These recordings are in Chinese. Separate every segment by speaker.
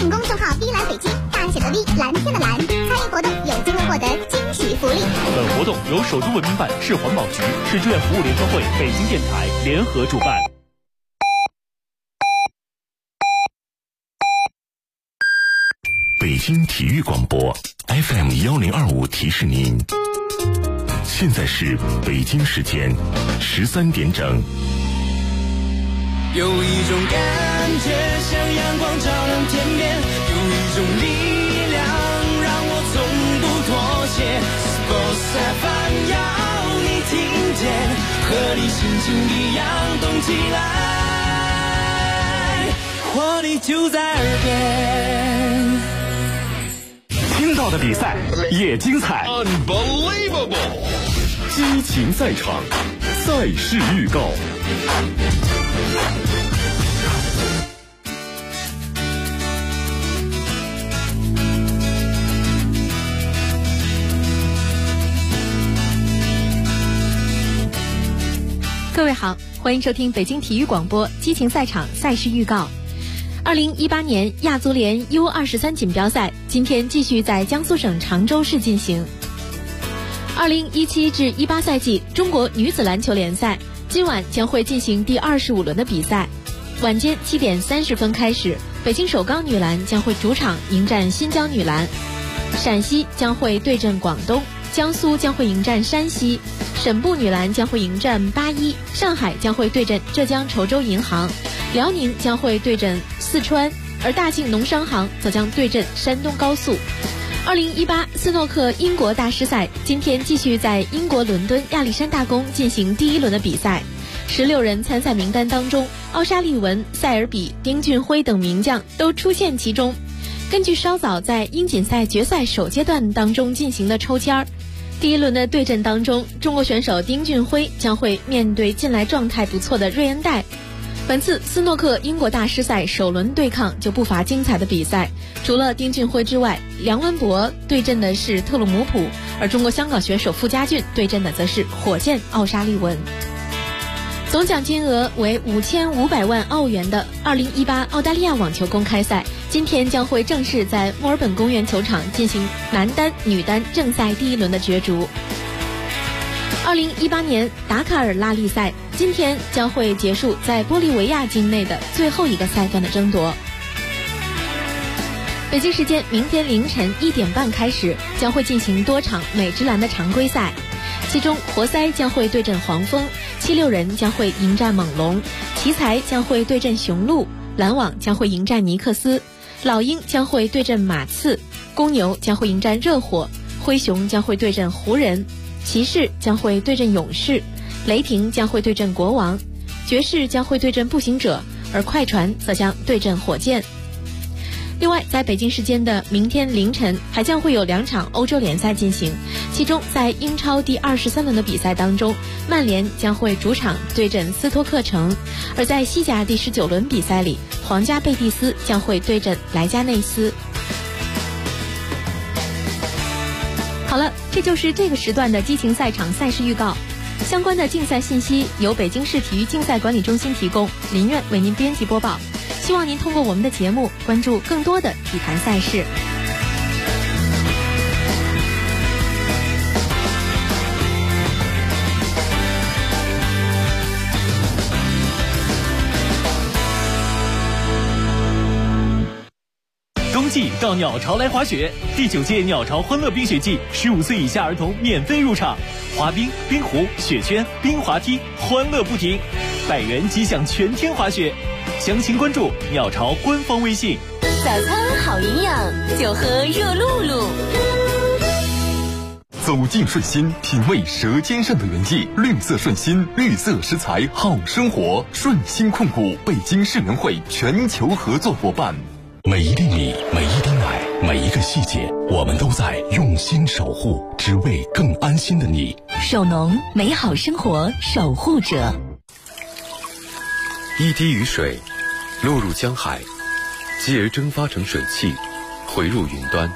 Speaker 1: 信公众号“碧蓝北京”，大写的 V， 蓝天的蓝。参与活动有机会获得惊喜福利。
Speaker 2: 本活动由首都文明办、市环保局、市志愿服务联合会、北京电台联合主办。
Speaker 3: 北京体育广播 FM1025提示您，现在是北京时间13点整。
Speaker 4: 有一种感觉像阳光照亮天边，有一种力量让我从不妥协。Sports FM 要你听见，和你心情一样动起来，活力就在耳边。
Speaker 5: 听到的比赛也精彩
Speaker 6: ，Unbelievable！
Speaker 5: 激情赛场，赛事预告。
Speaker 7: 各位好，欢迎收听北京体育广播激情赛场赛事预告。2018年亚足联 U23 锦标赛今天继续在江苏省常州市进行。2017至18赛季中国女子篮球联赛今晚将会进行第25轮的比赛。晚间7点30分开始，北京首钢女篮将会主场迎战新疆女篮，陕西将会对阵广东，江苏将会迎战山西，省部女篮将会迎战81，上海将会对阵浙江稠州银行，辽宁将会对阵四川，而大庆农商行则将对阵山东高速。2018斯诺克英国大师赛今天继续在英国伦敦亚历山大宫进行第一轮的比赛。16人参赛名单当中，奥沙利文、塞尔比、丁俊晖等名将都出现其中。根据稍早在英锦赛决赛首阶段当中进行的抽签，第一轮的对阵当中，中国选手丁俊晖将会面对近来状态不错的瑞恩戴。本次斯诺克英国大师赛首轮对抗就不乏精彩的比赛，除了丁俊晖之外，梁文博对阵的是特鲁姆普，而中国香港选手傅家俊对阵的则是火箭奥沙利文。总奖金额为5500万澳元的2018澳大利亚网球公开赛今天将会正式在墨尔本公园球场进行男单、女单正赛第一轮的角逐。2018年达卡尔拉力赛今天将会结束在玻利维亚境内的最后一个赛段的争夺。北京时间明天凌晨1点半开始，将会进行多场美职篮的常规赛，其中活塞将会对阵黄蜂，76人将会迎战猛龙，奇才将会对阵雄鹿，篮网将会迎战尼克斯，老鹰将会对阵马刺，公牛将会迎战热火，灰熊将会对阵湖人，骑士将会对阵勇士，雷霆将会对阵国王，爵士将会对阵步行者，而快船则将对阵火箭。另外，在北京时间的明天凌晨还将会有2场欧洲联赛进行，其中在英超第23轮的比赛当中，曼联将会主场对阵斯托克城，而在西甲第19轮比赛里，皇家贝蒂斯将会对阵莱加内斯。好了，这就是这个时段的激情赛场赛事预告。相关的竞赛信息由北京市体育竞赛管理中心提供，林苑为您编辑播报。希望您通过我们的节目关注更多的体坛赛事。
Speaker 2: 冬季到鸟巢来滑雪，第9届鸟巢欢乐冰雪季，15岁以下儿童免费入场，滑冰、冰壶、雪圈、冰滑梯，欢乐不停，100元即享全天滑雪。详情关注鸟巢官方微信。
Speaker 8: 早餐好营养，就喝热露露。
Speaker 3: 走进顺心，品味舌尖上的原意。绿色顺心，绿色食材好生活。顺心控股北京市联会全球合作伙伴。每一粒米，每一滴奶，每一个细节，我们都在用心守护，只为更安心的你。
Speaker 8: 手农，美好生活守护者。
Speaker 9: 一滴雨水落入江海，继而蒸发成水汽，回入云端。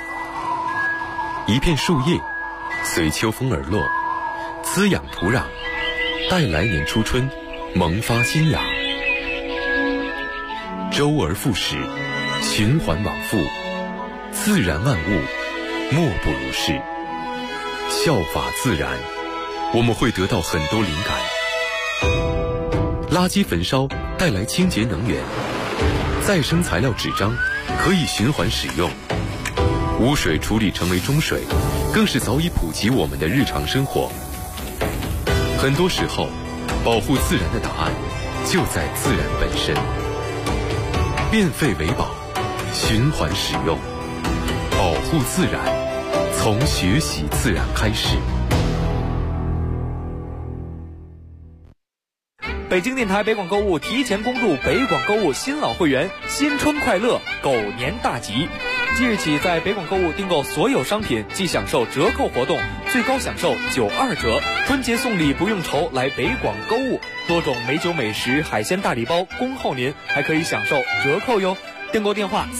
Speaker 9: 一片树叶随秋风而落，滋养土壤，待来年初春萌发新芽。周而复始， 循环往复，自然万物莫不如是。效法自然，我们会得到很多灵感。垃圾焚烧带来清洁能源，再生材料纸张可以循环使用，污水处理成为中水，更是早已普及我们的日常生活。很多时候，保护自然的答案就在自然本身。变废为宝，循环使用，保护自然，从学习自然开始。
Speaker 6: 北京电台北广购物提前恭祝北广购物新老会员新春快乐，狗年大吉！即日起，在北广购物订购所有商品即享受折扣活动，最高享受92折。春节送礼不用愁，来北广购物，多种美酒美食、海鲜大礼包恭候您，还可以享受折扣哟。订购电话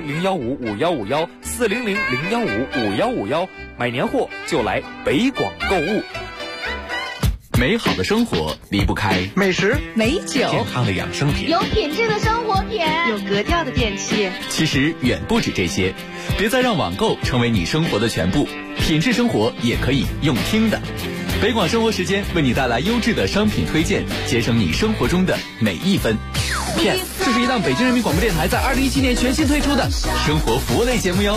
Speaker 6: 400-015-5151，400-015-5151，买年货就来北广购物。
Speaker 2: 美好的生活离不开
Speaker 10: 美食、
Speaker 8: 美酒、
Speaker 2: 健康的养生品，
Speaker 1: 有品质的生活品，
Speaker 8: 有格调的电器。
Speaker 2: 其实远不止这些，别再让网购成为你生活的全部，品质生活也可以用听的。北广生活时间为你带来优质的商品推荐，节省你生活中的每一分。
Speaker 10: 这是一档北京人民广播电台在2017年全新推出的
Speaker 2: 生活服务类节目哟。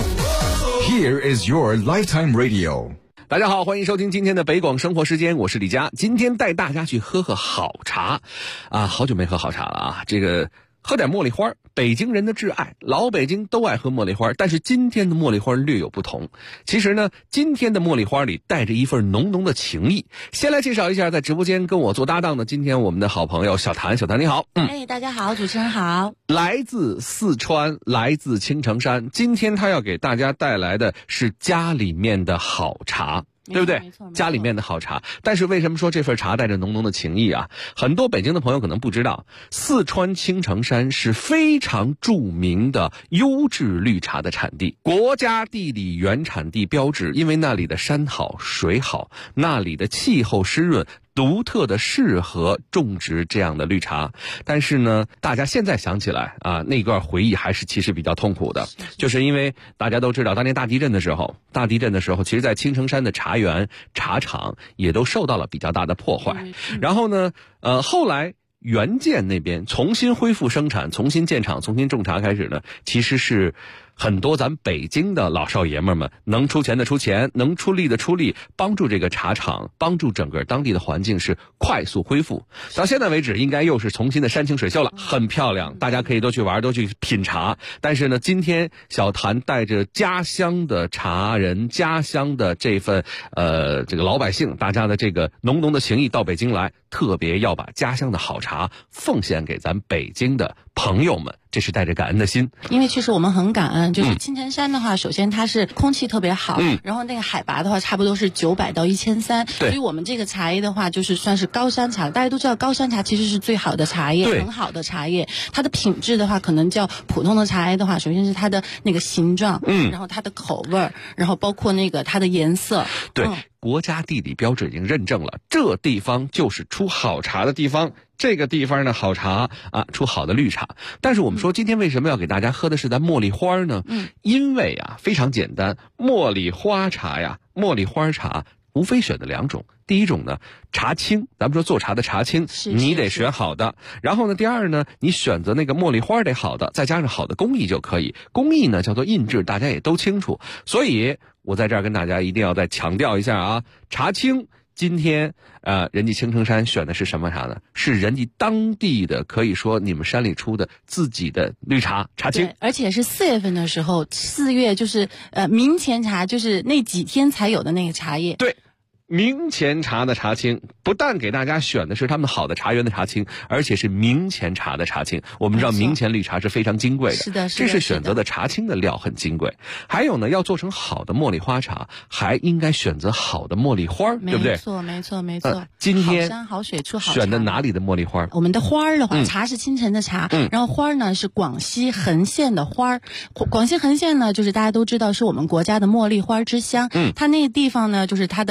Speaker 5: Here is your lifetime radio。
Speaker 10: 大家好，欢迎收听今天的北广生活时间，我是李佳。今天带大家去喝好茶啊，好久没喝好茶了啊，这个喝点茉莉花，北京人的挚爱，老北京都爱喝茉莉花，但是今天的茉莉花略有不同。其实呢，今天的茉莉花里带着一份浓浓的情谊。先来介绍一下在直播间跟我做搭档的今天我们的好朋友小谭。小谭你好。
Speaker 7: 大家好，主持人好。
Speaker 10: 来自四川，来自青城山，今天他要给大家带来的是家里面的好茶，对不对？
Speaker 7: 没错，
Speaker 10: 家里面的好茶。但是为什么说这份茶带着浓浓的情谊啊？很多北京的朋友可能不知道，四川青城山是非常著名的优质绿茶的产地，国家地理原产地标志，因为那里的山好水好，那里的气候湿润，独特的适合种植这样的绿茶。但是呢，大家现在想起来啊，那段回忆还是其实比较痛苦的，就是因为大家都知道当年大地震的时候，其实在青城山的茶园茶厂也都受到了比较大的破坏。然后呢后来原建那边重新恢复生产，重新建厂，重新种茶开始呢，其实是很多咱北京的老少爷们能出钱的出钱，能出力的出力，帮助这个茶厂，帮助整个当地的环境是快速恢复。到现在为止应该又是重新的山清水秀了，很漂亮，大家可以都去玩，都去品茶。但是呢，今天小谭带着家乡的茶人，家乡的这份这个老百姓，大家的这个浓浓的情谊到北京来，特别要把家乡的好茶奉献给咱北京的朋友们，这是带着感恩的心。
Speaker 11: 因为其实我们很感恩，就是青城山的话，首先它是空气特别好，然后那个海拔的话差不多是900到1300，所以我们这个茶叶的话就是算是高山茶。大家都知道高山茶其实是最好的茶叶，很好的茶叶。它的品质的话可能较普通的茶叶的话，首先是它的那个形状，然后它的口味，然后包括那个它的颜色。
Speaker 10: 对，国家地理标志已经认证了，这地方就是出好茶的地方。这个地方呢，好茶啊，出好的绿茶。但是我们说今天为什么要给大家喝的是咱茉莉花呢？因为啊，非常简单，茉莉花茶呀，茉莉花茶无非选的2种。第一种呢，茶青，咱们说做茶的茶青，你得选好的。然后呢，第二呢，你选择那个茉莉花得好的，再加上好的工艺就可以。工艺呢叫做印制，大家也都清楚。所以我在这儿跟大家一定要再强调一下啊，茶青今天人家青城山选的是什么茶呢？是人家当地的，可以说你们山里出的自己的绿茶，茶青。
Speaker 11: 而且是4月份的时候，4月就是明前茶，就是那几天才有的那个茶叶。
Speaker 10: 对。明前茶的茶青，不但给大家选的是他们好的茶园的茶青，而且是明前茶的茶青。我们知道明前绿茶是非常金贵的，
Speaker 11: 是的，
Speaker 10: 这是选择的茶青的料很金贵。还有呢，要做成好的茉莉花茶，还应该选择好的茉莉花，对不对？
Speaker 11: 没错。
Speaker 10: 今天
Speaker 11: 好山好水出好茶。
Speaker 10: 选的哪里的茉莉花？
Speaker 11: 我们的花儿的话，茶是青城的茶，然后花儿呢是广西横县的花儿。广西横县呢，就是大家都知道是我们国家的茉莉花之乡。它那个地方呢，就是它的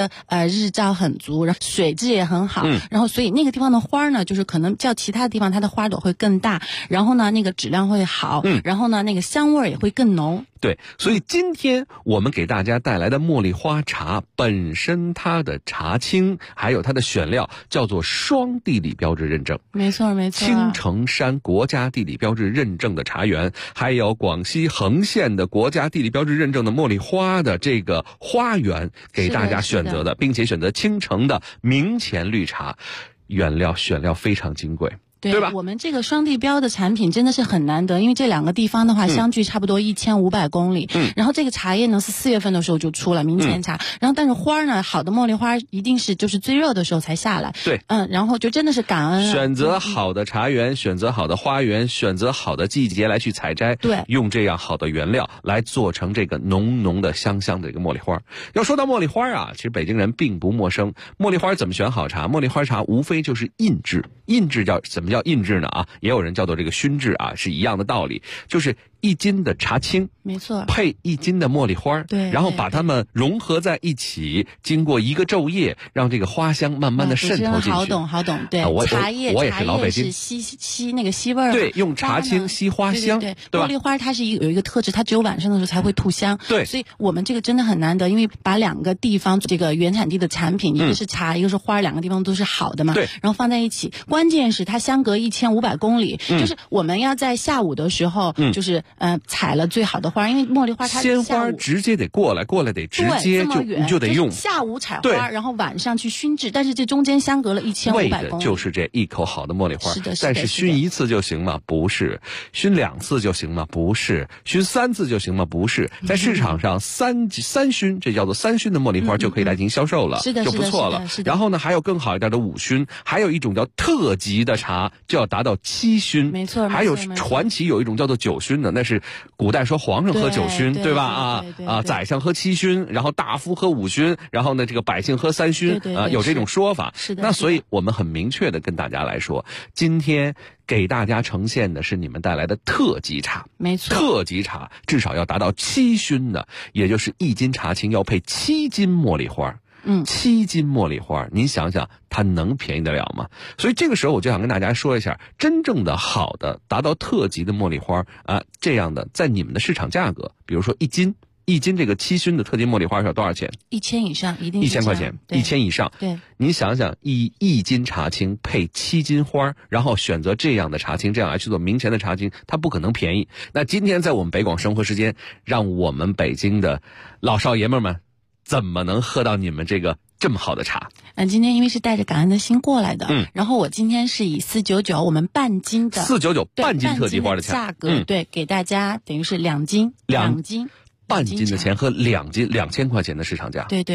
Speaker 11: 日照很足，然后水质也很好，然后所以那个地方的花呢，就是可能较其他地方它的花朵会更大，然后呢那个质量会好，然后呢那个香味也会更浓。
Speaker 10: 对，所以今天我们给大家带来的茉莉花茶本身它的茶青还有它的选料叫做双地理标志认证，
Speaker 11: 没错没错，
Speaker 10: 青城山国家地理标志认证的茶园，还有广西横县的国家地理标志认证的茉莉花的这个花园给大家选择的，并且选择青城的明前绿茶，原料选料非常金贵。对吧？
Speaker 11: 我们这个双地标的产品真的是很难得，因为这两个地方的话相距差不多1500公里。然后这个茶叶呢是4月份的时候就出了明前茶，然后但是花呢，好的茉莉花一定是就是最热的时候才下来。
Speaker 10: 对，
Speaker 11: 然后就真的是感恩
Speaker 10: 选择好的茶园，选择好的花园，选择好的季节来去采摘，
Speaker 11: 对，
Speaker 10: 用这样好的原料来做成这个浓浓的香香的这个茉莉花。要说到茉莉花啊，其实北京人并不陌生。茉莉花怎么选好茶？茉莉花茶无非就是印制，印制怎么叫印制呢？也有人叫做这个熏制啊，是一样的道理，就是1斤的茶青，
Speaker 11: 没错，
Speaker 10: 配1斤的茉莉花，
Speaker 11: 对，
Speaker 10: 然后把它们融合在一起，经过一个昼夜，让这个花香慢慢的渗透进去。
Speaker 11: 好懂，对，茶叶
Speaker 10: 我也是老北京，
Speaker 11: 是吸那个吸味儿，
Speaker 10: 对，用茶青吸花香，
Speaker 11: 对，
Speaker 10: 吧？
Speaker 11: 茉莉花它是有一个特质，它只有晚上的时候才会吐香，
Speaker 10: 对，
Speaker 11: 所以我们这个真的很难得，因为把2个地方这个原产地的产品，一个是茶，一个是花，2个地方都是好的嘛，
Speaker 10: 对，
Speaker 11: 然后放在一起，关键是它相隔1500公里，就是我们要在下午的时候，就是采了最好的花，因为茉莉花它
Speaker 10: 鲜花直接得过来得直接就得用，
Speaker 11: 下午采花，然后晚上去熏制，但是这中间相隔了1500公里，
Speaker 10: 为的就是这一口好的茉莉花。
Speaker 11: 是的，
Speaker 10: 但是熏1次就行吗？不是。熏2次就行吗？不是。熏3次就行吗？不是。在市场上三熏，这叫做3熏的茉莉花就可以来进行销售了，
Speaker 11: 是的，
Speaker 10: 就不错了。然后呢，还有更好一点的5熏，还有一种叫特级的茶就要达到7熏，
Speaker 11: 没错。
Speaker 10: 还有传奇有一种叫做9熏的，那是古代说皇上喝9熏，对吧？宰相喝7熏，然后大夫喝5熏，然后呢这个百姓喝3熏，有这种说法。
Speaker 11: 是的。
Speaker 10: 那所以我们很明确的跟大家来说，今天给大家呈现的是你们带来的特级茶，
Speaker 11: 没错，
Speaker 10: 特级茶至少要达到7熏的，也就是1斤茶青要配7斤茉莉花。7斤茉莉花，您想想它能便宜得了吗？所以这个时候我就想跟大家说一下，真正的好的达到特级的茉莉花这样的在你们的市场价格，比如说1斤这个7熏的特级茉莉花要多少钱
Speaker 11: ？1000以上，一定
Speaker 10: 1000块钱，1000以上。
Speaker 11: 对，
Speaker 10: 您想想，一斤茶青配7斤花，然后选择这样的茶青，这样来去做明前的茶青，它不可能便宜。那今天在我们北广生活时间，让我们北京的老少爷们们怎么能喝到你们这个这么好的茶？
Speaker 11: 今天因为是带着感恩的心过来的，然后我今天是以499我们半斤的
Speaker 10: 499半斤特级花的
Speaker 11: 价格，对，给大家等于是2斤，
Speaker 10: 半斤的钱和2斤2000块钱的市场价。
Speaker 11: 对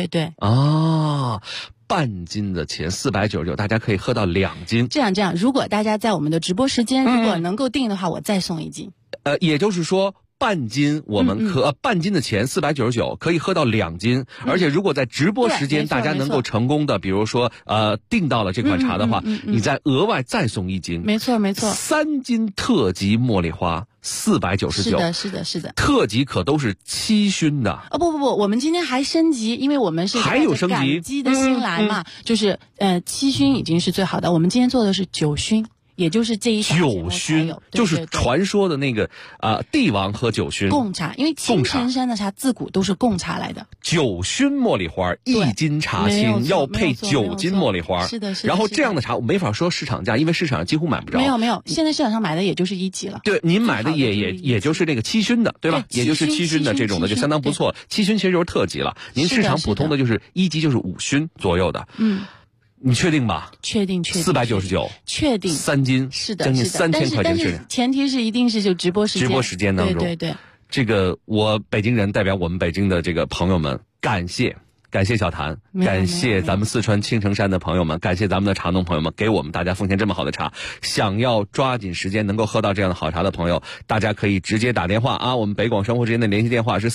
Speaker 10: 半斤的钱499，大家可以喝到2斤。
Speaker 11: 这样，如果大家在我们的直播时间如果能够订的话，我再送1斤。
Speaker 10: 也就是说。半斤我们半斤的钱499可以喝到2斤，而且如果在直播时间大家能够成功的，比如说订到了这款茶的话，你再额外再送1斤，
Speaker 11: 没错
Speaker 10: ，3斤特级茉莉花499，
Speaker 11: 是的，
Speaker 10: 特级可都是7熏的。
Speaker 11: 不，我们今天还升级，因为我们是
Speaker 10: 还有升级，
Speaker 11: 感激的心来嘛，就是7熏已经是最好的，我们今天做的是9熏。也就是这一
Speaker 10: 9熏，就是传说的那个帝王喝9熏
Speaker 11: 贡茶，因为青城山的茶自古都是贡茶来的。
Speaker 10: 9熏茉莉花1斤茶青要配9斤茉莉花，
Speaker 11: 是的。
Speaker 10: 然后这样的茶我没法说市场价，因为市场上几乎买不着。
Speaker 11: 没有，现在市场上买的也就是1级了。
Speaker 10: 对，您买的也就是那个7熏的，对吧？也就是7熏的这种的就相当不错。7熏其实就是特级了，您市场普通的就是1级就是5熏左右的。你确定吧？
Speaker 11: 确定。
Speaker 10: 499，
Speaker 11: 确定。
Speaker 10: 3斤，
Speaker 11: 是的，
Speaker 10: 将近3000块钱。
Speaker 11: 但是前提是一定是就直播时间
Speaker 10: 当中。
Speaker 11: 对。
Speaker 10: 这个我北京人代表我们北京的这个朋友们，感谢小谭，感谢咱们四川青城山的朋友们，感谢咱们的茶农朋友们，给我们大家奉献这么好的茶。想要抓紧时间能够喝到这样的好茶的朋友，大家可以直接打电话我们北广生活之间的联系电话是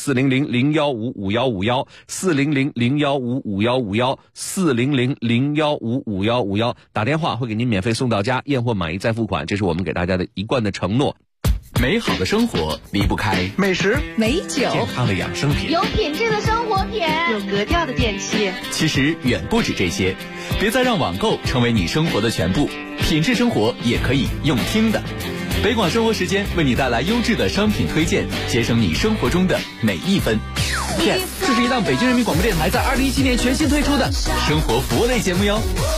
Speaker 10: 400-015-5151，400-015-5151，400-015-5151，打电话会给您免费送到家，验货满意再付款，这是我们给大家的一贯的承诺。
Speaker 2: 美好的生活离不开
Speaker 10: 美食、
Speaker 8: 美酒、
Speaker 2: 健康的养生品、
Speaker 1: 有品质的生活品、
Speaker 8: 有格调的电器。
Speaker 2: 其实远不止这些，别再让网购成为你生活的全部，品质生活也可以用听的。北广生活时间为你带来优质的商品推荐，节省你生活中的每一分。Yes， 这是一档北京人民广播电台在2017年全新推出的生活服务类节目哟。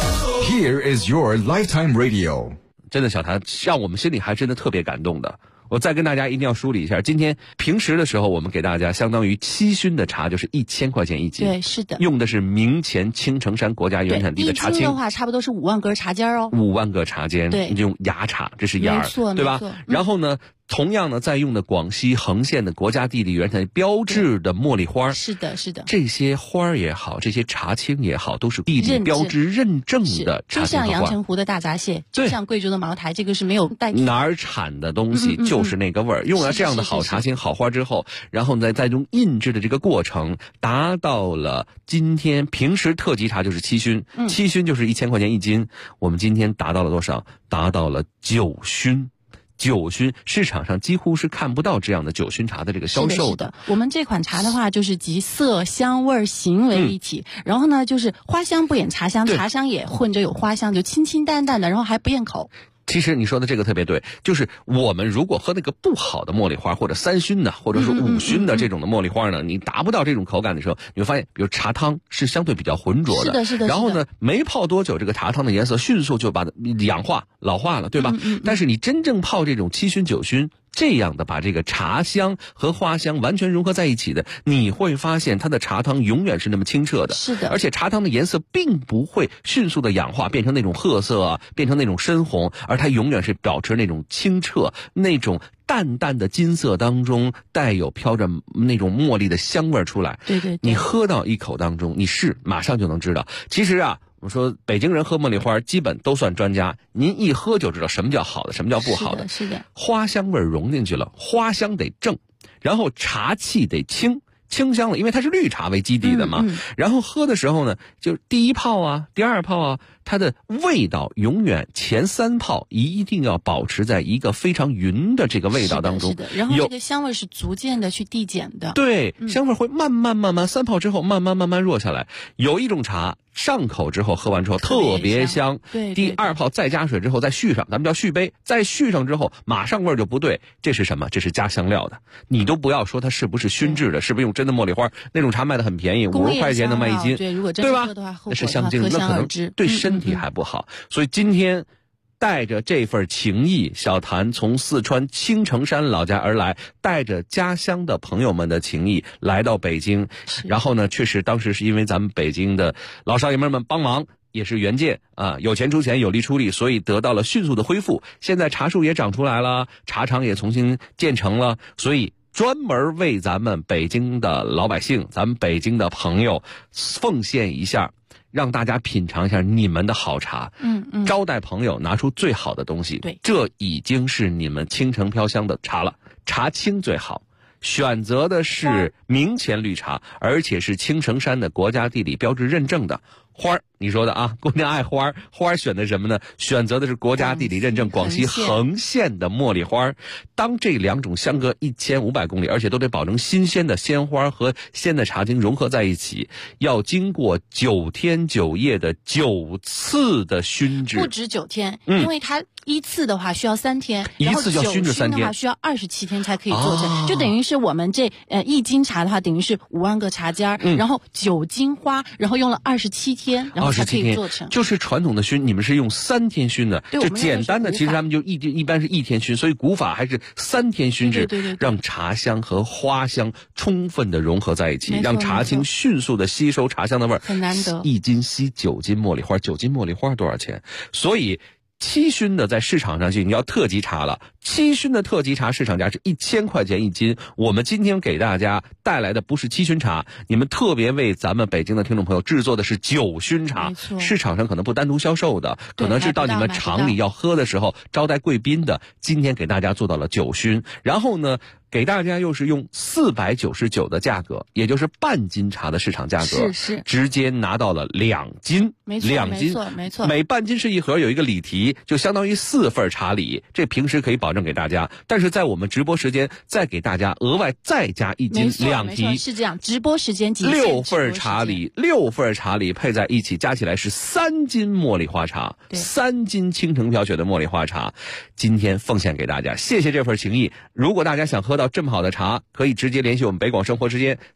Speaker 5: Here is your lifetime radio。
Speaker 10: 真的，小谭让我们心里还真的特别感动的。我再跟大家一定要梳理一下，今天平时的时候，我们给大家相当于7熏的茶，就是1000块钱一斤。
Speaker 11: 对，是的。
Speaker 10: 用的是明前青城山国家原产地的茶青。
Speaker 11: 一斤的话，差不多是5万根茶尖哦。
Speaker 10: 5万个茶尖，
Speaker 11: 对，
Speaker 10: 你就用芽茶，这是芽，对吧？然后呢，同样呢，再用的广西横县的国家地理原产地标志的茉莉花。
Speaker 11: 是的，是的。
Speaker 10: 这些花儿也好，这些茶青也好，都是地理标志认证的茶青和花。
Speaker 11: 就像阳澄湖的大闸蟹，就像贵州的茅台，这个是没有代替。
Speaker 10: 哪儿产的东西就是那个味儿。用了这样的好茶青、好花之后，然后再用印制的这个过程，达到了今天平时特级茶就是7熏，7熏就是1000块钱一斤。我们今天达到了多少？达到了9熏。9熏市场上几乎是看不到这样的9熏茶的这个销售
Speaker 11: 的。我们这款茶的话，就是集色香味形为一体，然后呢，就是花香不掩茶香，茶香也混着有花香，就清清淡淡的，然后还不厌口。
Speaker 10: 其实你说的这个特别对，就是我们如果喝那个不好的茉莉花，或者3熏的，或者是5熏的这种的茉莉花呢，你达不到这种口感的时候，你会发现，比如茶汤是相对比较浑浊的，
Speaker 11: 是的，是的。
Speaker 10: 然后呢，没泡多久，这个茶汤的颜色迅速就把它氧化、老化了，对吧？但是你真正泡这种7熏、9熏。这样的把这个茶香和花香完全融合在一起的，你会发现它的茶汤永远是那么清澈的。
Speaker 11: 是的，
Speaker 10: 而且茶汤的颜色并不会迅速的氧化变成那种褐色啊，变成那种深红，而它永远是保持那种清澈，那种淡淡的金色当中带有飘着那种茉莉的香味出来。
Speaker 11: 对对对，
Speaker 10: 你喝到一口当中，你马上就能知道。其实啊，我说北京人喝茉莉花基本都算专家，您一喝就知道什么叫好的，什么叫不好的。
Speaker 11: 是的，
Speaker 10: 花香味融进去了，花香得正，然后茶气得清香了，因为它是绿茶为基底的嘛。然后喝的时候呢，就第一泡啊，第二泡啊，它的味道永远前3泡一定要保持在一个非常匀的这个味道当中。
Speaker 11: 是的，然后这个香味是逐渐的去递减的。
Speaker 10: 对，香味会慢慢3泡之后慢慢弱下来。有一种茶上口之后喝完之后特别香，
Speaker 11: 对，
Speaker 10: 第2泡再加水之后再续上，咱们叫续杯，再续上之后马上味儿就不对，这是什么？这是加香料的。你都不要说它是不是熏制的，是不是用真的茉莉花？那种茶卖的很便宜，50块钱能卖1斤，
Speaker 11: 对，如果真喝的话，
Speaker 10: 那是香精，那可能对身体还不好。所以今天带着这份情谊，小谭从四川青城山老家而来，带着家乡的朋友们的情谊来到北京。然后呢，确实当时是因为咱们北京的老少爷们帮忙，也是援建啊，有钱出钱，有力出力，所以得到了迅速的恢复。现在茶树也长出来了，茶厂也重新建成了，所以专门为咱们北京的老百姓，咱们北京的朋友奉献一下，让大家品尝一下你们的好茶。招待朋友拿出最好的东西。
Speaker 11: 对，
Speaker 10: 这已经是你们倾城飘香的茶了。茶青最好，选择的是明前绿茶，而且是青城山的国家地理标志认证的。花儿，你说的啊，姑娘爱花儿，花儿选的什么呢？选择的是国家地理认证广西横县的茉莉花。当这2种相隔1500公里，而且都得保证新鲜的鲜花和鲜的茶精融合在一起，要经过9天9夜的9次的熏制。
Speaker 11: 不止9天，因为它依次的话需要3天，
Speaker 10: 一次要熏制3天，
Speaker 11: 的话需要27天才可以做成，就等于是我们这1斤茶的话，等于是5万个茶尖，然后9斤花，然后用了27天，然后才可以做成。
Speaker 10: 就是传统的熏，你们是用3天熏的，就简单的，其实他们就一般是1天熏，所以古法还是3天熏制，
Speaker 11: 对，
Speaker 10: 让茶香和花香充分的融合在一起，让茶青迅速的吸收茶香的味儿，
Speaker 11: 很难得。
Speaker 10: 1斤吸9斤茉莉花，9斤茉莉花多少钱？所以7熏的在市场上去，你要特级茶了。7熏的特级茶市场价是1000块钱1斤。我们今天给大家带来的不是7熏茶，你们特别为咱们北京的听众朋友制作的是9熏茶。市场上可能不单独销售的，可能是到你们厂里要喝的时候招待贵宾的。今天给大家做到了9熏，然后呢，给大家又是用499的价格，也就是半斤茶的市场价格，
Speaker 11: 是
Speaker 10: 直接拿到了2斤，2斤，
Speaker 11: 没错，
Speaker 10: 每半斤是一盒，有一个礼题，就相当于4份茶礼，这平时可以保证证给大家，但是在我们直播时间再给大家额外再加1斤2提，
Speaker 11: 是这样，直播时间
Speaker 10: 6份茶礼配在一起，加起来是3斤茉莉花茶，3斤青城飘雪的茉莉花茶，今天奉献给大家，谢谢这份情谊。如果大家想喝到这么好的茶，可以直接联系我们北广生活时间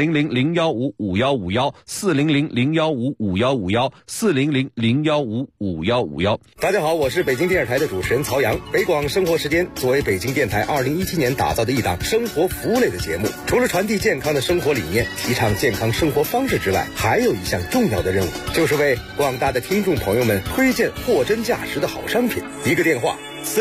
Speaker 10: 400-015-5151，400-015-5151，400-015-5151。
Speaker 12: 大家好，我是北京电视台的主持人曹阳。北广生活时间作为北京电台2017年打造的一档生活服务类的节目，除了传递健康的生活理念，提倡健康生活方式之外，还有一项重要的任务，就是为广大的听众朋友们推荐货真价实的好商品。一个电话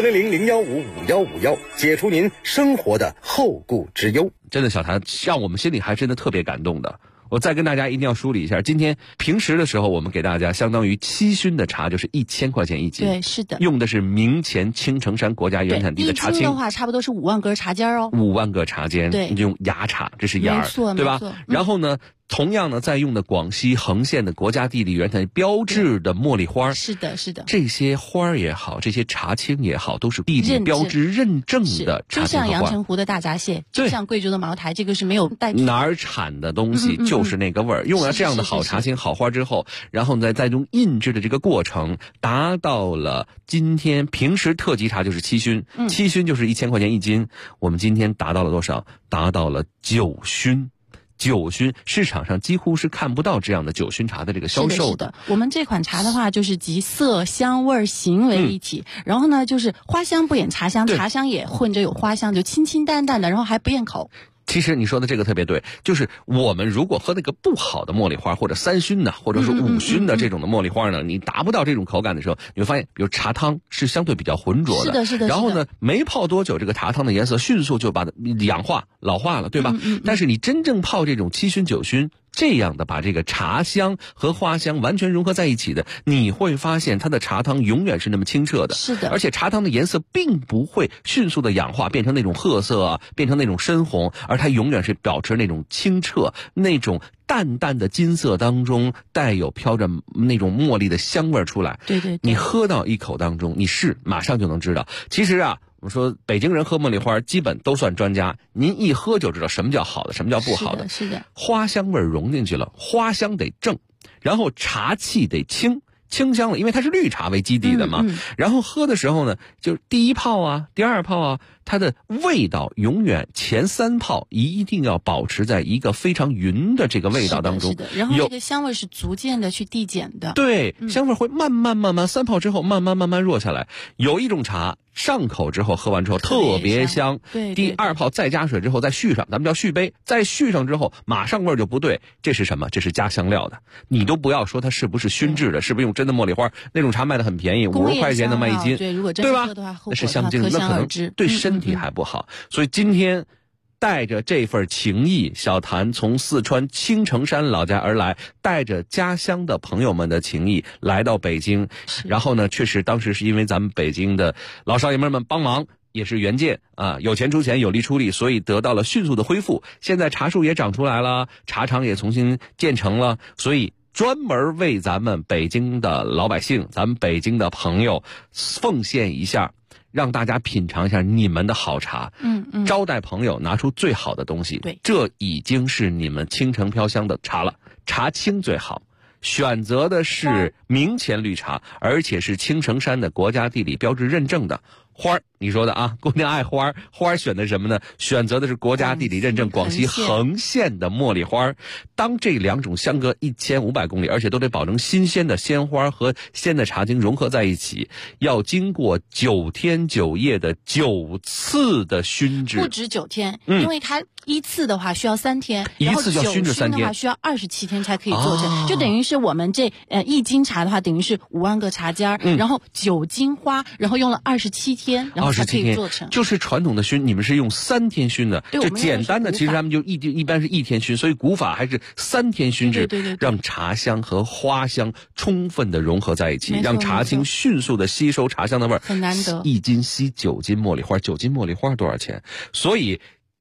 Speaker 12: 400-015-5151，解除您生活的后顾之忧。
Speaker 10: 真的，小谭让我们心里还真的特别感动的。我再跟大家一定要梳理一下，今天平时的时候我们给大家相当于7熏的茶，就是1000块钱1斤。
Speaker 11: 对，是的，
Speaker 10: 用的是明前青城山国家原产地的茶青。1
Speaker 11: 斤的话差不多是5万根茶尖哦。
Speaker 10: 5万个茶尖，
Speaker 11: 对，
Speaker 10: 用芽茶，这是芽，
Speaker 11: 没错，
Speaker 10: 对吧？然后呢，同样呢，在用的广西横县的国家地理原产地标志的茉莉花。
Speaker 11: 是的，是的。
Speaker 10: 这些花也好，这些茶青也好，都是地理标志认证的茶青和花。
Speaker 11: 就像阳澄湖的大闸蟹，就像贵州的茅台，这个是没有代替。
Speaker 10: 哪儿产的东西就是那个味儿。用了这样的好茶青、好花之后，然后呢，再用印制的这个过程，达到了今天平时特级茶就是7熏，7熏就是1000块钱1斤。我们今天达到了多少？达到了9熏。9熏市场上几乎是看不到这样的9熏茶的这个销售的。
Speaker 11: 我们这款茶的话，就是集色香味形为一体，然后呢，就是花香不掩茶香，茶香也混着有花香，就清清淡淡的，然后还不厌口。
Speaker 10: 其实你说的这个特别对，就是我们如果喝那个不好的茉莉花，或者3熏的，或者是5熏的这种的茉莉花呢，你达不到这种口感的时候，你会发现，比如茶汤是相对比较浑浊的，
Speaker 11: 是的，是的。
Speaker 10: 然后呢，没泡多久，这个茶汤的颜色迅速就把它氧化、老化了，对吧？但是你真正泡这种7熏、9熏。这样的把这个茶香和花香完全融合在一起的，你会发现它的茶汤永远是那么清澈的。
Speaker 11: 是的，
Speaker 10: 而且茶汤的颜色并不会迅速的氧化变成那种褐色啊，变成那种深红，而它永远是保持那种清澈，那种淡淡的金色当中带有飘着那种茉莉的香味出来。
Speaker 11: 对对对，
Speaker 10: 你喝到一口当中，你马上就能知道。其实啊，我们说北京人喝茉莉花基本都算专家，您一喝就知道什么叫好的，什么叫不好的。
Speaker 11: 是的，
Speaker 10: 花香味融进去了，花香得正，然后茶气得清香了，因为它是绿茶为基底的嘛。然后喝的时候呢，就第一泡啊，第二泡啊，它的味道永远前3泡一定要保持在一个非常匀的这个味道当中。
Speaker 11: 是的，然后这个香味是逐渐的去递减的。
Speaker 10: 对，香味会慢慢3泡之后慢慢弱下来。有一种茶上口之后喝完之后特别香，
Speaker 11: 对，
Speaker 10: 第2泡再加水之后再续上，咱们叫续杯，再续上之后马上味儿就不对，这是什么？这是加香料的。你都不要说它是不是熏制的，是不是用真的茉莉花，那种茶卖的很便宜，50块钱能卖1斤，
Speaker 11: 对，如果真
Speaker 10: 对吧？
Speaker 11: 喝的话，
Speaker 10: 那是香精，那可能对身体还不好。所以今天带着这份情谊，小谭从四川青城山老家而来，带着家乡的朋友们的情谊来到北京。然后呢，确实当时是因为咱们北京的老少爷们帮忙，也是援建啊，有钱出钱，有力出力，所以得到了迅速的恢复。现在茶树也长出来了，茶厂也重新建成了，所以专门为咱们北京的老百姓，咱们北京的朋友奉献一下，让大家品尝一下你们的好茶。招待朋友拿出最好的东西。
Speaker 11: 对，
Speaker 10: 这已经是你们青城飘香的茶了。茶青最好，选择的是明前绿茶，而且是青城山的国家地理标志认证的。花儿，你说的啊，姑娘爱花儿，花儿选的什么呢？选择的是国家地理认证广西横县的茉莉花。当这2种相隔1500公里，而且都得保证新鲜的鲜花和鲜的茶精融合在一起，要经过9天9夜的9次的熏制，
Speaker 11: 不止9天，因为它一次的话需要3天，
Speaker 10: 一次要熏制3天，
Speaker 11: 然后9熏的话需要27天才可以做成，就等于是我们这1斤茶的话，等于是5万个茶尖，然后9斤花，然后用了27天，然后才可以做成。
Speaker 10: 就是传统的熏，你们是用3天熏的，就简单的其实他们就一般是1天熏，所以古法还是3天熏制，
Speaker 11: 对，
Speaker 10: 让茶香和花香充分的融合在一起，让茶青迅速的吸收茶香的味儿，
Speaker 11: 很难得。
Speaker 10: 1斤吸9斤茉莉花，9斤茉莉花多少钱？所以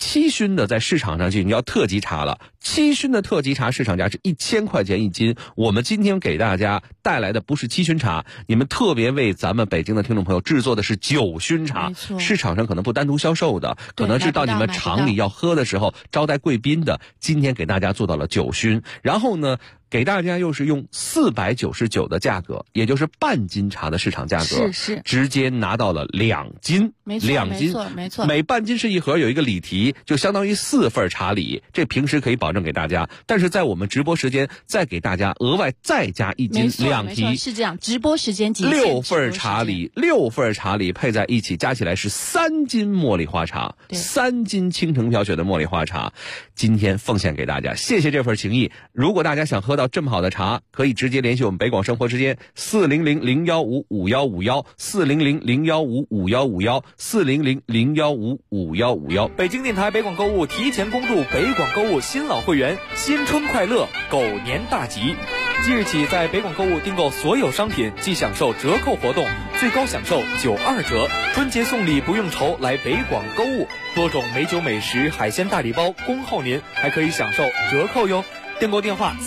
Speaker 10: 7熏的在市场上就已经叫特级茶了，7熏的特级茶市场价是1000块钱1斤。我们今天给大家带来的不是7熏茶，你们特别为咱们北京的听众朋友制作的是9熏茶，市场上可能不单独销售的，可能是到你们厂里要喝的时候招待贵宾的，今天给大家做到了9熏。然后呢，给大家又是用499的价格，也就是半斤茶的市场价格，
Speaker 11: 是
Speaker 10: 直接拿到了2斤，2斤，
Speaker 11: 没错，
Speaker 10: 每半斤是一盒，有一个礼提，就相当于4份茶礼，这平时可以保证给大家，但是在我们直播时间再给大家额外再加1斤2提，
Speaker 11: 是这样，直播时间
Speaker 10: 6份茶礼，6份茶礼配在一起，加起来是3斤茉莉花茶，3斤青城飘雪的茉莉花茶，今天奉献给大家，谢谢这份情谊。如果大家想喝到这么好的茶，可以直接联系我们北广生活时间400-015-5151，400-015-5151，400-015-5151。
Speaker 6: 北京电台北广购物提前恭祝北广购物新老会员新春快乐，狗年大吉！即日起，在北广购物订购所有商品即享受折扣活动，最高享受92折。春节送礼不用愁，来北广购物，多种美酒美食、海鲜大礼包恭候您，还可以享受折扣哟。订购电话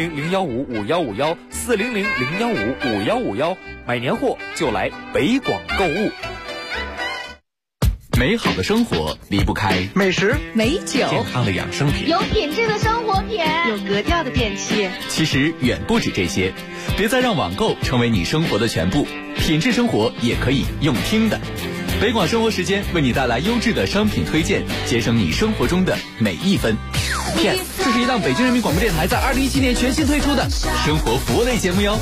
Speaker 6: 400-015-5151，400-015-5151，买年货就来北广购物。
Speaker 3: 美好的生活离不开
Speaker 13: 美食、
Speaker 8: 美酒、
Speaker 3: 健康的养生品，
Speaker 1: 有品质的生活品，
Speaker 8: 有格调的电器。
Speaker 3: 其实远不止这些，别再让网购成为你生活的全部，品质生活也可以用听的。北广生活时间为你带来优质的商品推荐，节省你生活中的每一分。Yes， 这是一档北京人民广播电台在2017年全新推出的生活服务类节目哟。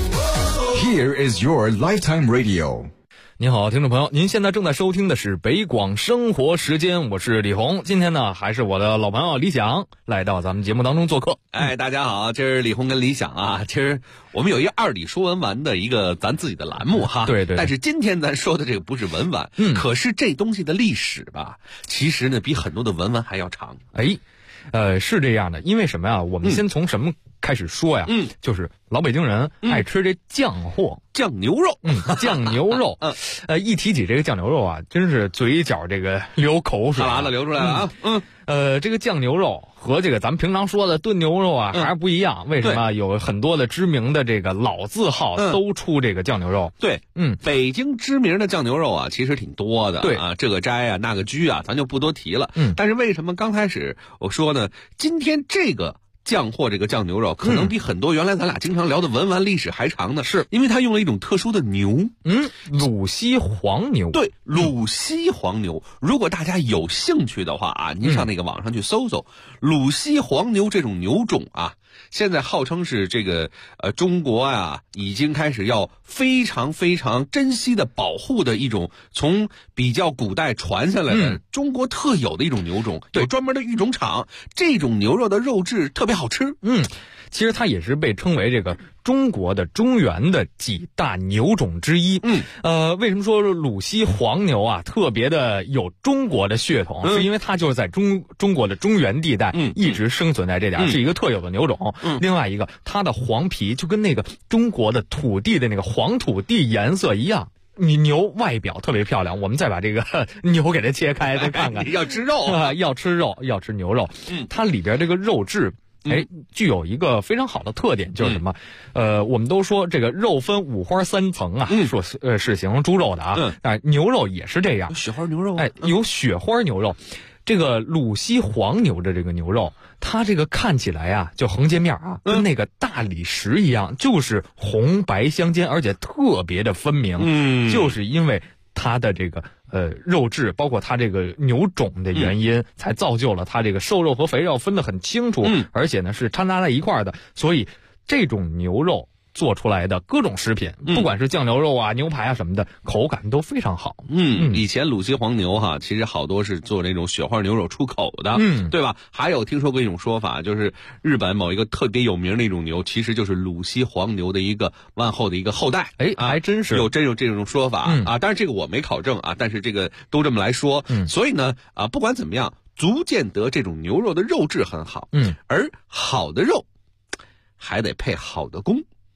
Speaker 5: Here is your Lifetime Radio。
Speaker 6: 您好，听众朋友，您现在正在收听的是北广生活时间，我是李红。今天呢，还是我的老朋友李想来到咱们节目当中做客。
Speaker 10: 大家好，今儿李红跟李想啊，今儿我们有一2里说文玩的一个咱自己的栏目哈。
Speaker 6: 对。
Speaker 10: 但是今天咱说的这个不是文玩，可是这东西的历史吧，其实呢比很多的文玩还要长。
Speaker 6: 是这样的，因为什么呀？我们先从什么开始说呀？就是老北京人爱吃这酱货，
Speaker 10: 酱牛肉，
Speaker 6: 酱牛肉。一提起这个酱牛肉啊，真是嘴角这个流口水，
Speaker 10: 哈喇子流出来了啊。
Speaker 6: 这个酱牛肉和这个咱们平常说的炖牛肉啊还是不一样。为什么？有很多的知名的这个老字号都出这个酱牛肉。
Speaker 10: 对，北京知名的酱牛肉啊，其实挺多的。
Speaker 6: 对
Speaker 10: 啊，这个斋啊，那个居啊，咱就不多提了。但是为什么刚开始我说呢？今天这个酱货这个酱牛肉可能比很多原来咱俩经常聊的文玩历史还长呢，是因为它用了一种特殊的牛，
Speaker 6: 鲁西黄牛。
Speaker 10: 对，鲁西黄牛。如果大家有兴趣的话啊，您上那个网上去搜搜鲁西黄牛这种牛种啊，现在号称是这个中国啊已经开始要非常非常珍惜的保护的一种从比较古代传下来的中国特有的一种牛种，有专门的育种场，这种牛肉的肉质特别好吃。
Speaker 6: 其实它也是被称为这个中国的中原的几大牛种之一。为什么说鲁西黄牛啊特别的有中国的血统？是因为它就是在中国的中原地带一直生存在这点，是一个特有的牛种。另外一个，它的黄皮就跟那个中国的土地的那个黄土地颜色一样。你牛外表特别漂亮，我们再把这个牛给它切开再看看。
Speaker 10: 要吃肉
Speaker 6: 要吃肉，要吃牛肉。它里边这个肉质具有一个非常好的特点，就是什么？我们都说这个肉分5花3层啊，说是形容猪肉的啊，但牛肉也是这样，
Speaker 10: 有雪花牛肉，
Speaker 6: 有雪花牛肉。这个鲁西黄牛的这个牛肉，它这个看起来啊，就横截面啊，跟那个大理石一样，就是红白相间，而且特别的分明。就是因为它的这个肉质，包括它这个牛种的原因，才造就了它这个瘦肉和肥肉分得很清楚，而且呢是掺杂在一块的，所以这种牛肉做出来的各种食品，不管是酱牛肉啊、牛排啊什么的，口感都非常好。
Speaker 10: 以前鲁西黄牛哈，其实好多是做那种雪花牛肉出口的，对吧？还有听说过一种说法，就是日本某一个特别有名的一种牛，其实就是鲁西黄牛的一个往后的一个后代。
Speaker 6: 还真是
Speaker 10: 有这种说法啊，当然这个我没考证啊，但是这个都这么来说。所以呢不管怎么样，足见得这种牛肉的肉质很好。而好的肉还得配好的工。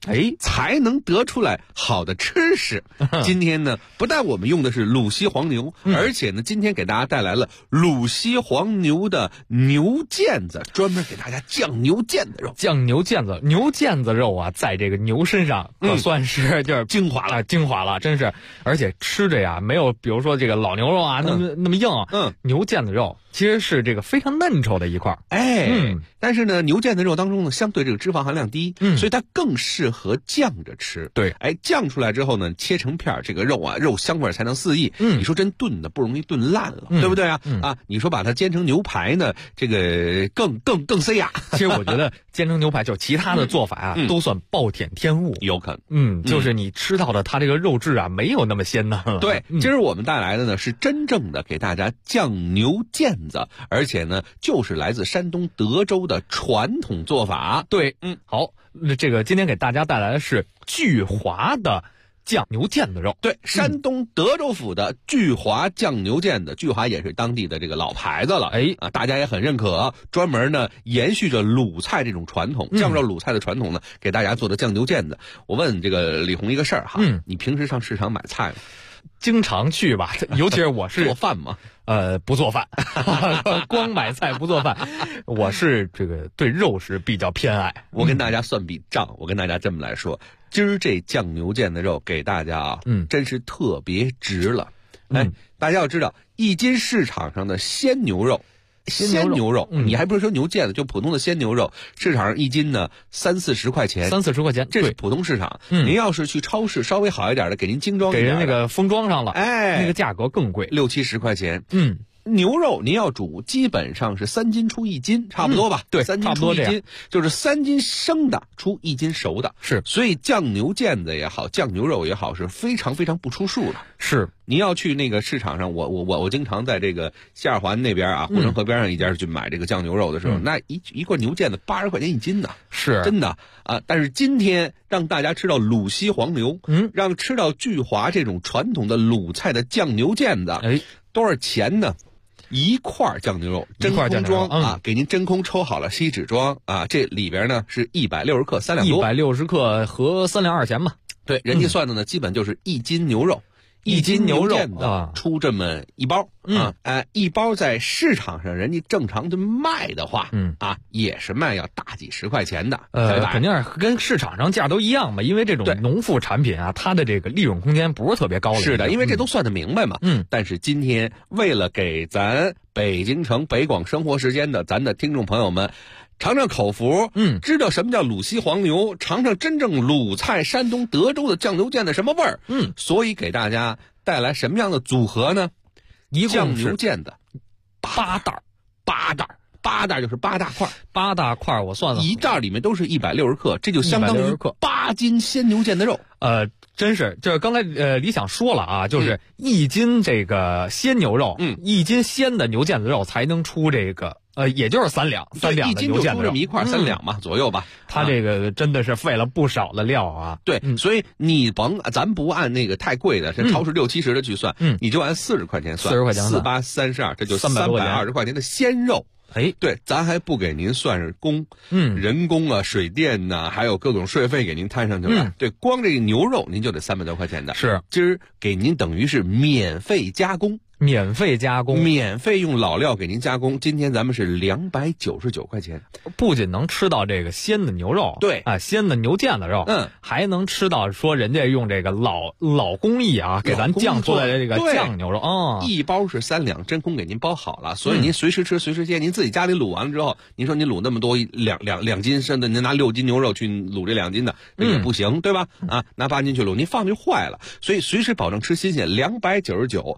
Speaker 10: 才能得出来好的吃食。今天呢，不但我们用的是鲁西黄牛，而且呢，今天给大家带来了鲁西黄牛的牛腱子，专门给大家酱牛腱子肉。
Speaker 13: 酱牛腱子，牛腱子肉啊，在这个牛身上可算是就是
Speaker 10: 精华了，
Speaker 13: 精华了，真是。而且吃着呀，没有比如说这个老牛肉啊那么硬。牛腱子肉其实是这个非常嫩稠的一块。
Speaker 10: 但是呢，牛腱子肉当中呢，相对这个脂肪含量低，所以它更适合酱着吃。
Speaker 13: 对，
Speaker 10: 酱出来之后呢，切成片，这个肉啊，肉香味才能四溢。你说真炖的不容易炖烂了，对不对啊？你说把它煎成牛排呢，这个更塞牙。
Speaker 13: 其实我觉得煎成牛排就其他的做法啊，都算暴殄天物，
Speaker 10: 有可能。
Speaker 13: 就是你吃到的它这个肉质啊，没有那么鲜嫩了。
Speaker 10: 对，今儿我们带来的呢是真正的给大家酱牛腱子，而且呢就是来自山东德州的传统做法。
Speaker 13: 对，好，这个今天给大家带来的是巨华的酱牛腱子肉。
Speaker 10: 对，山东德州府的巨华酱牛腱子，巨华也是当地的这个老牌子了。大家也很认可，专门呢延续着鲁菜这种传统，酱肉鲁菜的传统呢，给大家做的酱牛腱子。我问这个李红一个事儿哈，你平时上市场买菜吗？
Speaker 13: 经常去吧，尤其是我是
Speaker 10: 做饭吗？
Speaker 13: 不做饭，光买菜不做饭。我是这个对肉食比较偏爱。
Speaker 10: 我跟大家算笔账，我跟大家这么来说，今儿这酱牛腱子肉给大家啊，真是特别值了。大家要知道，一斤市场上的鲜牛肉，你还不是说牛腱子，就普通的鲜牛肉，市场上一斤呢30-40块钱
Speaker 13: ，30-40块钱，
Speaker 10: 这是普通市场。您要是去超市稍微好一点的，给您精装一点，
Speaker 13: 给人那个封装上了，那个价格更贵
Speaker 10: ，60-70块钱。牛肉您要煮，基本上是3斤出1斤，差不多吧？
Speaker 13: 对
Speaker 10: ，3斤出1斤，就是3斤生的出1斤熟的。
Speaker 13: 是，
Speaker 10: 所以酱牛腱子也好，酱牛肉也好，是非常非常不出数的。
Speaker 13: 是，
Speaker 10: 您要去那个市场上，我经常在这个西二环那边啊，护城河边上一家去买这个酱牛肉的时候，那一罐牛腱子80块钱1斤呢，
Speaker 13: 是
Speaker 10: 真的啊。但是今天让大家吃到鲁西黄牛，让吃到巨华这种传统的鲁菜的酱牛腱子，多少钱呢？一块酱牛肉真空装啊，给您真空抽好了锡纸装啊，这里边呢是160克3两多
Speaker 13: ，160克和3两2钱嘛。
Speaker 10: 对，人家算的呢，基本就是1斤牛肉。1斤牛肉啊，出这么一包一包在市场上人家正常的卖的话，也是卖要大几十块钱的，
Speaker 13: 肯定是跟市场上价都一样嘛，因为这种农副产品啊，它的这个利润空间不是特别高的。
Speaker 10: 是的，因为这都算得明白嘛。但是今天为了给咱北京城北广生活时间的咱的听众朋友们尝尝口福，知道什么叫鲁西黄牛，尝尝真正鲁菜山东德州的酱牛腱的什么味儿，所以给大家带来什么样的组合呢？酱牛腱子8袋就是8大块
Speaker 13: ，8大块我算了，
Speaker 10: 一袋里面都是160克，这就相当于8斤鲜牛腱的肉。
Speaker 13: 真是，这刚才李想说了啊，就是1斤这个鲜牛肉，1斤鲜的牛腱子肉才能出这个。也就是3两的牛腱子肉，1斤就出
Speaker 10: 这么一块3两嘛，左右吧。
Speaker 13: 它这个真的是费了不少的料啊。
Speaker 10: 对，所以你咱不按那个太贵的，这超市60-70的去算，你就按40块钱算，40块钱，4、8、32，这就320块钱的鲜肉。对，咱还不给您算是工，人工啊、水电呐，还有各种税费给您摊上去了。对，光这个牛肉您就得300多块钱的。
Speaker 13: 是，
Speaker 10: 今儿给您等于是免费加工。
Speaker 13: 免费用老料给您加工。今天咱们是299块钱， 不仅能吃到这个鲜的牛肉，
Speaker 10: 对啊，
Speaker 13: 鲜的牛腱子肉，还能吃到说人家用这个老工艺啊，给咱酱出来的这个酱牛肉啊。
Speaker 10: 一包是3两，真空给您包好了，所以您随时吃随时切。您自己家里卤完了之后，您说您卤那么多两斤，甚至您拿6斤牛肉去卤这2斤的，那也不行，对吧？拿8斤去卤，您放就坏了。所以随时保证吃新鲜，299。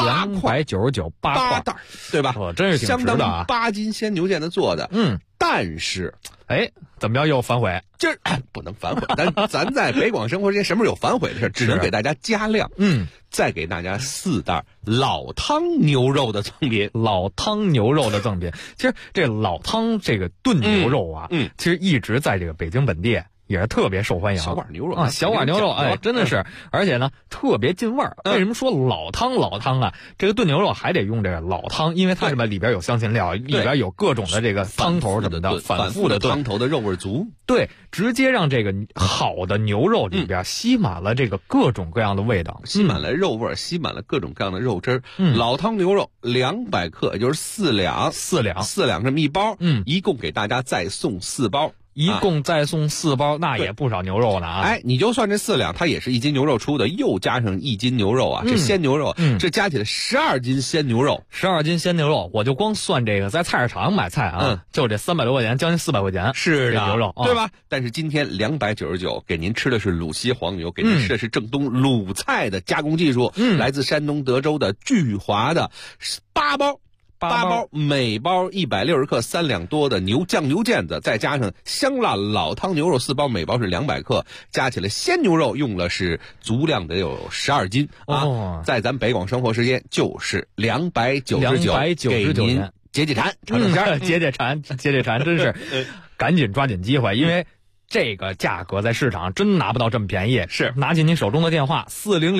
Speaker 13: 299 8
Speaker 10: 袋，对吧？
Speaker 13: 真是挺值的啊，
Speaker 10: 相当于8斤鲜牛腱子做的。但是，
Speaker 13: 怎么着又反悔？
Speaker 10: 这不能反悔。咱在北广生活之间，什么时候有反悔的事？只能给大家加量。再给大家4袋老汤牛肉的赠品。
Speaker 13: 老汤牛肉的赠品，其实这老汤这个炖牛肉啊，其实一直在这个北京本地也是特别受欢迎。
Speaker 10: 小碗牛肉
Speaker 13: 啊，小碗牛肉，哎，真的是，而且呢特别进味儿。为什么说老汤啊？这个炖牛肉还得用这个老汤，因为它什么里边有香辛料，里边有各种的这个汤头什么的，反复的炖，
Speaker 10: 汤头的肉味足。
Speaker 13: 对，直接让这个好的牛肉里边吸满了这个各种各样的味道，
Speaker 10: 吸满了肉味，吸满了各种各样的肉汁儿。老汤牛肉200克，也就是4两这么一包，一共给大家再送4包。
Speaker 13: 一共再送4包，那也不少牛肉呢啊！
Speaker 10: 哎，你就算这4两，它也是1斤牛肉出的，又加上1斤牛肉啊，这鲜牛肉，这加起来12斤鲜牛肉
Speaker 13: ，12斤鲜牛肉，我就光算这个在菜市场买菜啊，就这300多块钱，将近400块钱，
Speaker 10: 是
Speaker 13: 这牛肉，
Speaker 10: 对吧？但是今天299给您吃的是鲁西黄牛，给您吃的是正宗鲁菜的加工技术，来自山东德州的聚华的8包，每包160克，3两多的酱牛腱子，再加上香辣老汤牛肉4包，每包是200克，加起来鲜牛肉用了是足量的有12斤啊！在咱北广生活时间就是299，给您解馋，
Speaker 13: 解馋，真是赶紧抓紧机会，因为这个价格在市场真拿不到这么便宜。
Speaker 10: 是，
Speaker 13: 拿起您手中的电话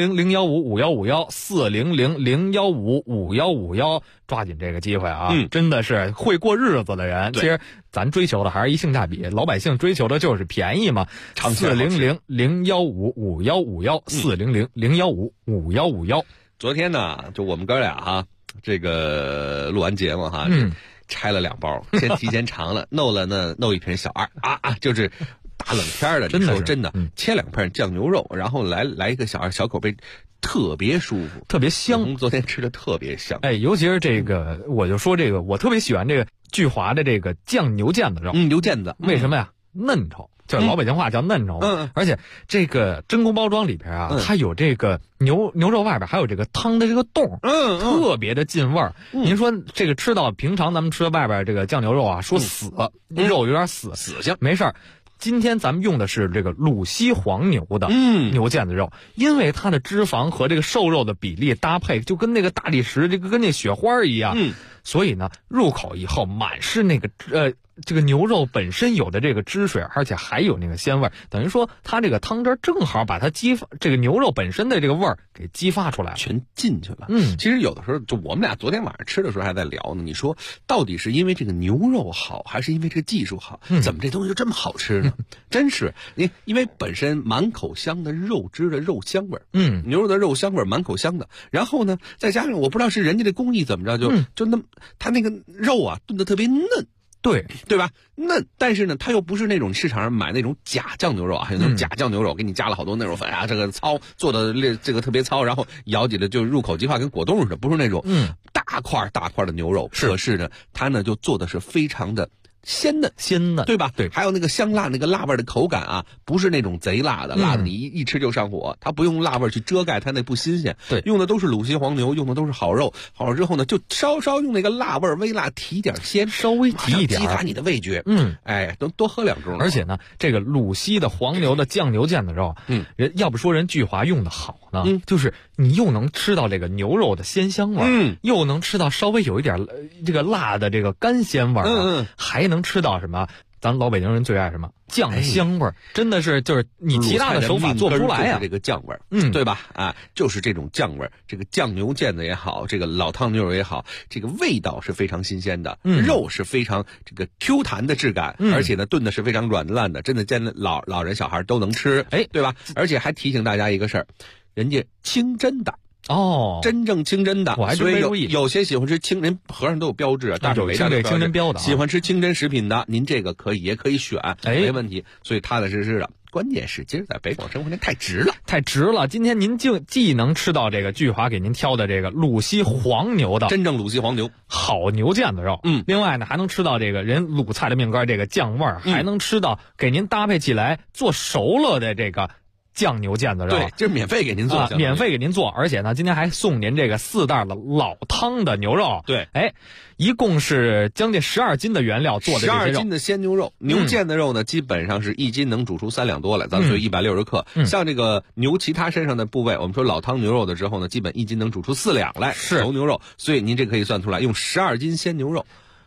Speaker 13: 400-015-5151，400-015-5151，抓紧这个机会啊！真的是会过日子的人，其实咱追求的还是一性价比，老百姓追求的就是便宜嘛。400-015-5151，400-015-5151。昨
Speaker 10: 天呢，就我们哥俩哈，这个录完节目哈，拆了2包，先提前尝了，弄一瓶小2啊，就是大冷天的，真的切2片酱牛肉，然后来一个小2小口杯，特别舒服，
Speaker 13: 特别香。
Speaker 10: 昨天吃的特别香，
Speaker 13: 哎，尤其是这个，我就说这个，我特别喜欢这个聚华的这个酱牛腱子肉，
Speaker 10: 牛腱子，
Speaker 13: 为什么呀？嫩稠。就是老北京话叫嫩稠，而且这个真空包装里边啊，它有这个牛肉外边还有这个汤的这个洞，特别的进味儿。您说这个吃到平常咱们吃的外边这个酱牛肉啊，说死，肉有点死
Speaker 10: 性，
Speaker 13: 没事儿。今天咱们用的是这个鲁西黄牛的牛腱子肉，因为它的脂肪和这个瘦肉的比例搭配，就跟那个大理石这个跟那雪花一样，所以呢，入口以后满是那个这个牛肉本身有的这个汁水，而且还有那个鲜味，等于说它这个汤汁正好把它这个牛肉本身的这个味儿给激发出来，
Speaker 10: 全进去了。其实有的时候就我们俩昨天晚上吃的时候还在聊呢，你说到底是因为这个牛肉好，还是因为这个技术好？怎么这东西就这么好吃呢？真是因为本身满口香的肉汁的肉香味，牛肉的肉香味满口香的，然后呢再加上我不知道是人家的工艺怎么着，就那它那个肉啊炖得特别嫩。对吧？嫩，但是呢，它又不是那种市场上买那种假酱牛肉啊，还有那种假酱牛肉，给你加了好多那种粉啊，这个糙做的这个特别糙，然后咬起来就入口即化，跟果冻似的，不是那种大块的牛肉。可是呢，它呢就做的是非常的鲜嫩，对吧？
Speaker 13: 对，
Speaker 10: 还有那个香辣那个辣味的口感啊，不是那种贼辣的，辣的你一吃就上火。它不用辣味去遮盖它那不新鲜，
Speaker 13: 对，
Speaker 10: 用的都是鲁西黄牛，用的都是好肉。好了之后呢，就稍稍用那个辣味微辣提点鲜，
Speaker 13: 稍微提一点，
Speaker 10: 激发你的味觉。哎，多喝2盅。
Speaker 13: 而且呢，这个鲁西的黄牛的酱牛腱子肉，人要不说人聚华用的好呢，就是你又能吃到这个牛肉的鲜香味，又能吃到稍微有一点这个辣的这个干鲜味，还能吃到什么？咱老北京人最爱什么酱香味儿，真的是就是你其他的手法做不出来呀。
Speaker 10: 这个酱味儿，对吧？啊，就是这种酱味儿，这个酱牛腱子也好，这个老汤牛肉也好，这个味道是非常新鲜的，肉是非常这个 Q 弹的质感，而且呢炖的是非常软烂的，真的见老人小孩都能吃，对吧？而且还提醒大家一个事儿，人家清真的。真正清真的，
Speaker 13: 我还真没注意。
Speaker 10: 有些喜欢吃清真，和尚都有标志啊，大手围上
Speaker 13: 这清真标的。
Speaker 10: 喜欢吃清真食品的，您这个也可以选，没问题。所以踏踏实实的。关键是今儿在北广生活圈太值了。今天您就既能吃到这个聚华给您挑的这个鲁西黄牛的真正鲁西黄牛
Speaker 13: 好牛腱子肉，另外呢还能吃到这个人鲁菜的命根这个酱味儿，还能吃到给您搭配起来做熟了的这个。酱牛腱子肉，
Speaker 10: 对，这是免费给您做，
Speaker 13: 免费给您做，而且呢，今天还送您这个4袋的老汤的牛肉，
Speaker 10: 对，
Speaker 13: 一共是将近12斤的原料做的这些肉，12
Speaker 10: 斤的鲜牛肉，牛腱子肉呢，基本上是1斤能煮出3两多来，咱们说160克，像这个牛其他身上的部位，我们说老汤牛肉的时候呢，基本1斤能煮出4两来，熟牛肉，所以您这可以算出来，用12斤鲜牛肉。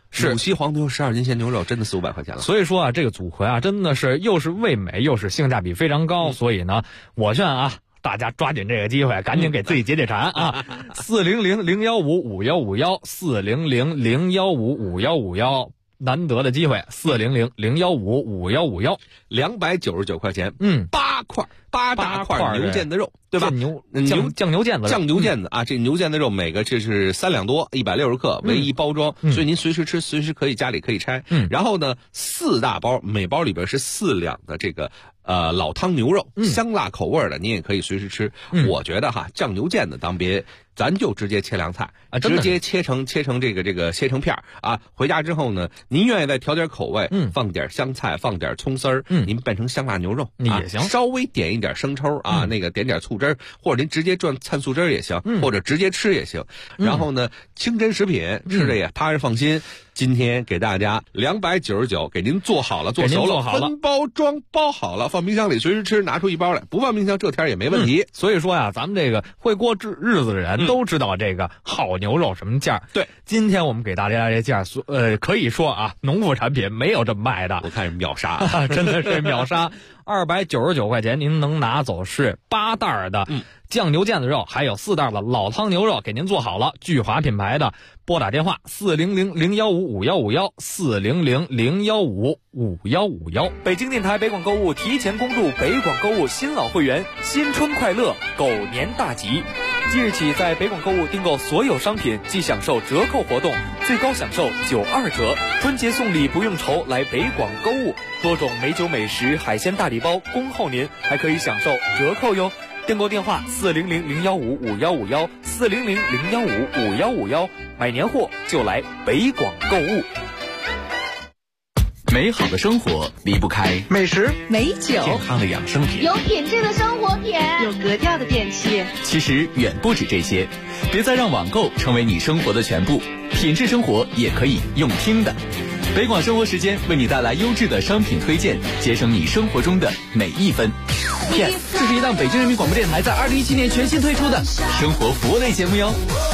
Speaker 10: 是，鲁西黄牛12斤鲜牛肉真的400-500块钱了。
Speaker 13: 所以说啊，这个组合啊，真的是又是味美，又是性价比非常高。所以呢，我劝啊，大家抓紧这个机会，赶紧给自己解解馋啊！400-015-5151，400-015-5151，难得的机会，400-015-5151，299块钱，8大块牛腱子肉，对吧？酱牛腱子，
Speaker 10: 酱牛腱子啊，这牛腱子肉每个这是3两多，160克为一包装，所以您随时吃，随时可以家里可以拆。然后呢，4大包，每包里边是4两的这个老汤牛肉，香辣口味的，您也可以随时吃。我觉得哈，酱牛腱子咱就直接切凉菜啊，直接切成这个切成片啊。回家之后呢，您愿意再调点口味，放点香菜，放点葱丝儿，您变成香辣牛肉
Speaker 13: 也行，
Speaker 10: 稍微点一点生抽啊，那个点点醋汁儿，或者您直接蘸灿素汁儿也行，或者直接吃也行。然后呢，清真食品吃着也踏实放心。今天给大家299，给您做好了，做熟了，分包装包好了，放冰箱里随时吃，拿出一包来，不放冰箱这天也没问题。
Speaker 13: 所以说呀，咱们这个会过日子的人都知道这个好牛肉什么价。
Speaker 10: 对，
Speaker 13: 今天我们给大家这价，可以说啊，农副产品没有这么卖的。
Speaker 10: 我看是秒杀，
Speaker 13: 真的是秒杀。299块钱，您能拿走是8袋的酱牛腱子肉，还有4袋的老汤牛肉，给您做好了。聚华品牌的，拨打电话400-015-5151，400-015-5151。
Speaker 6: 北京电台北广购物提前公布北广购物新老会员新春快乐狗年大吉。即日起，在北广购物订购所有商品即享受折扣活动，最高享受92折。春节送礼不用愁，来北广购物，多种美酒美食、海鲜大礼包恭候您，还可以享受折扣哟。订购电话400-015-5151，400-015-5151，买年货就来北广购物。
Speaker 3: 美好的生活离不开
Speaker 14: 美食、
Speaker 8: 美酒、
Speaker 3: 健康的养生品，
Speaker 1: 有品质的生活品，
Speaker 8: 有格调的电器。
Speaker 3: 其实远不止这些，别再让网购成为你生活的全部，品质生活也可以用听的。北广生活时间为你带来优质的商品推荐，节省你生活中的每一分。
Speaker 2: Yes， 这是一档北京人民广播电台在2017年全新推出的
Speaker 3: 生活服务类节目哟。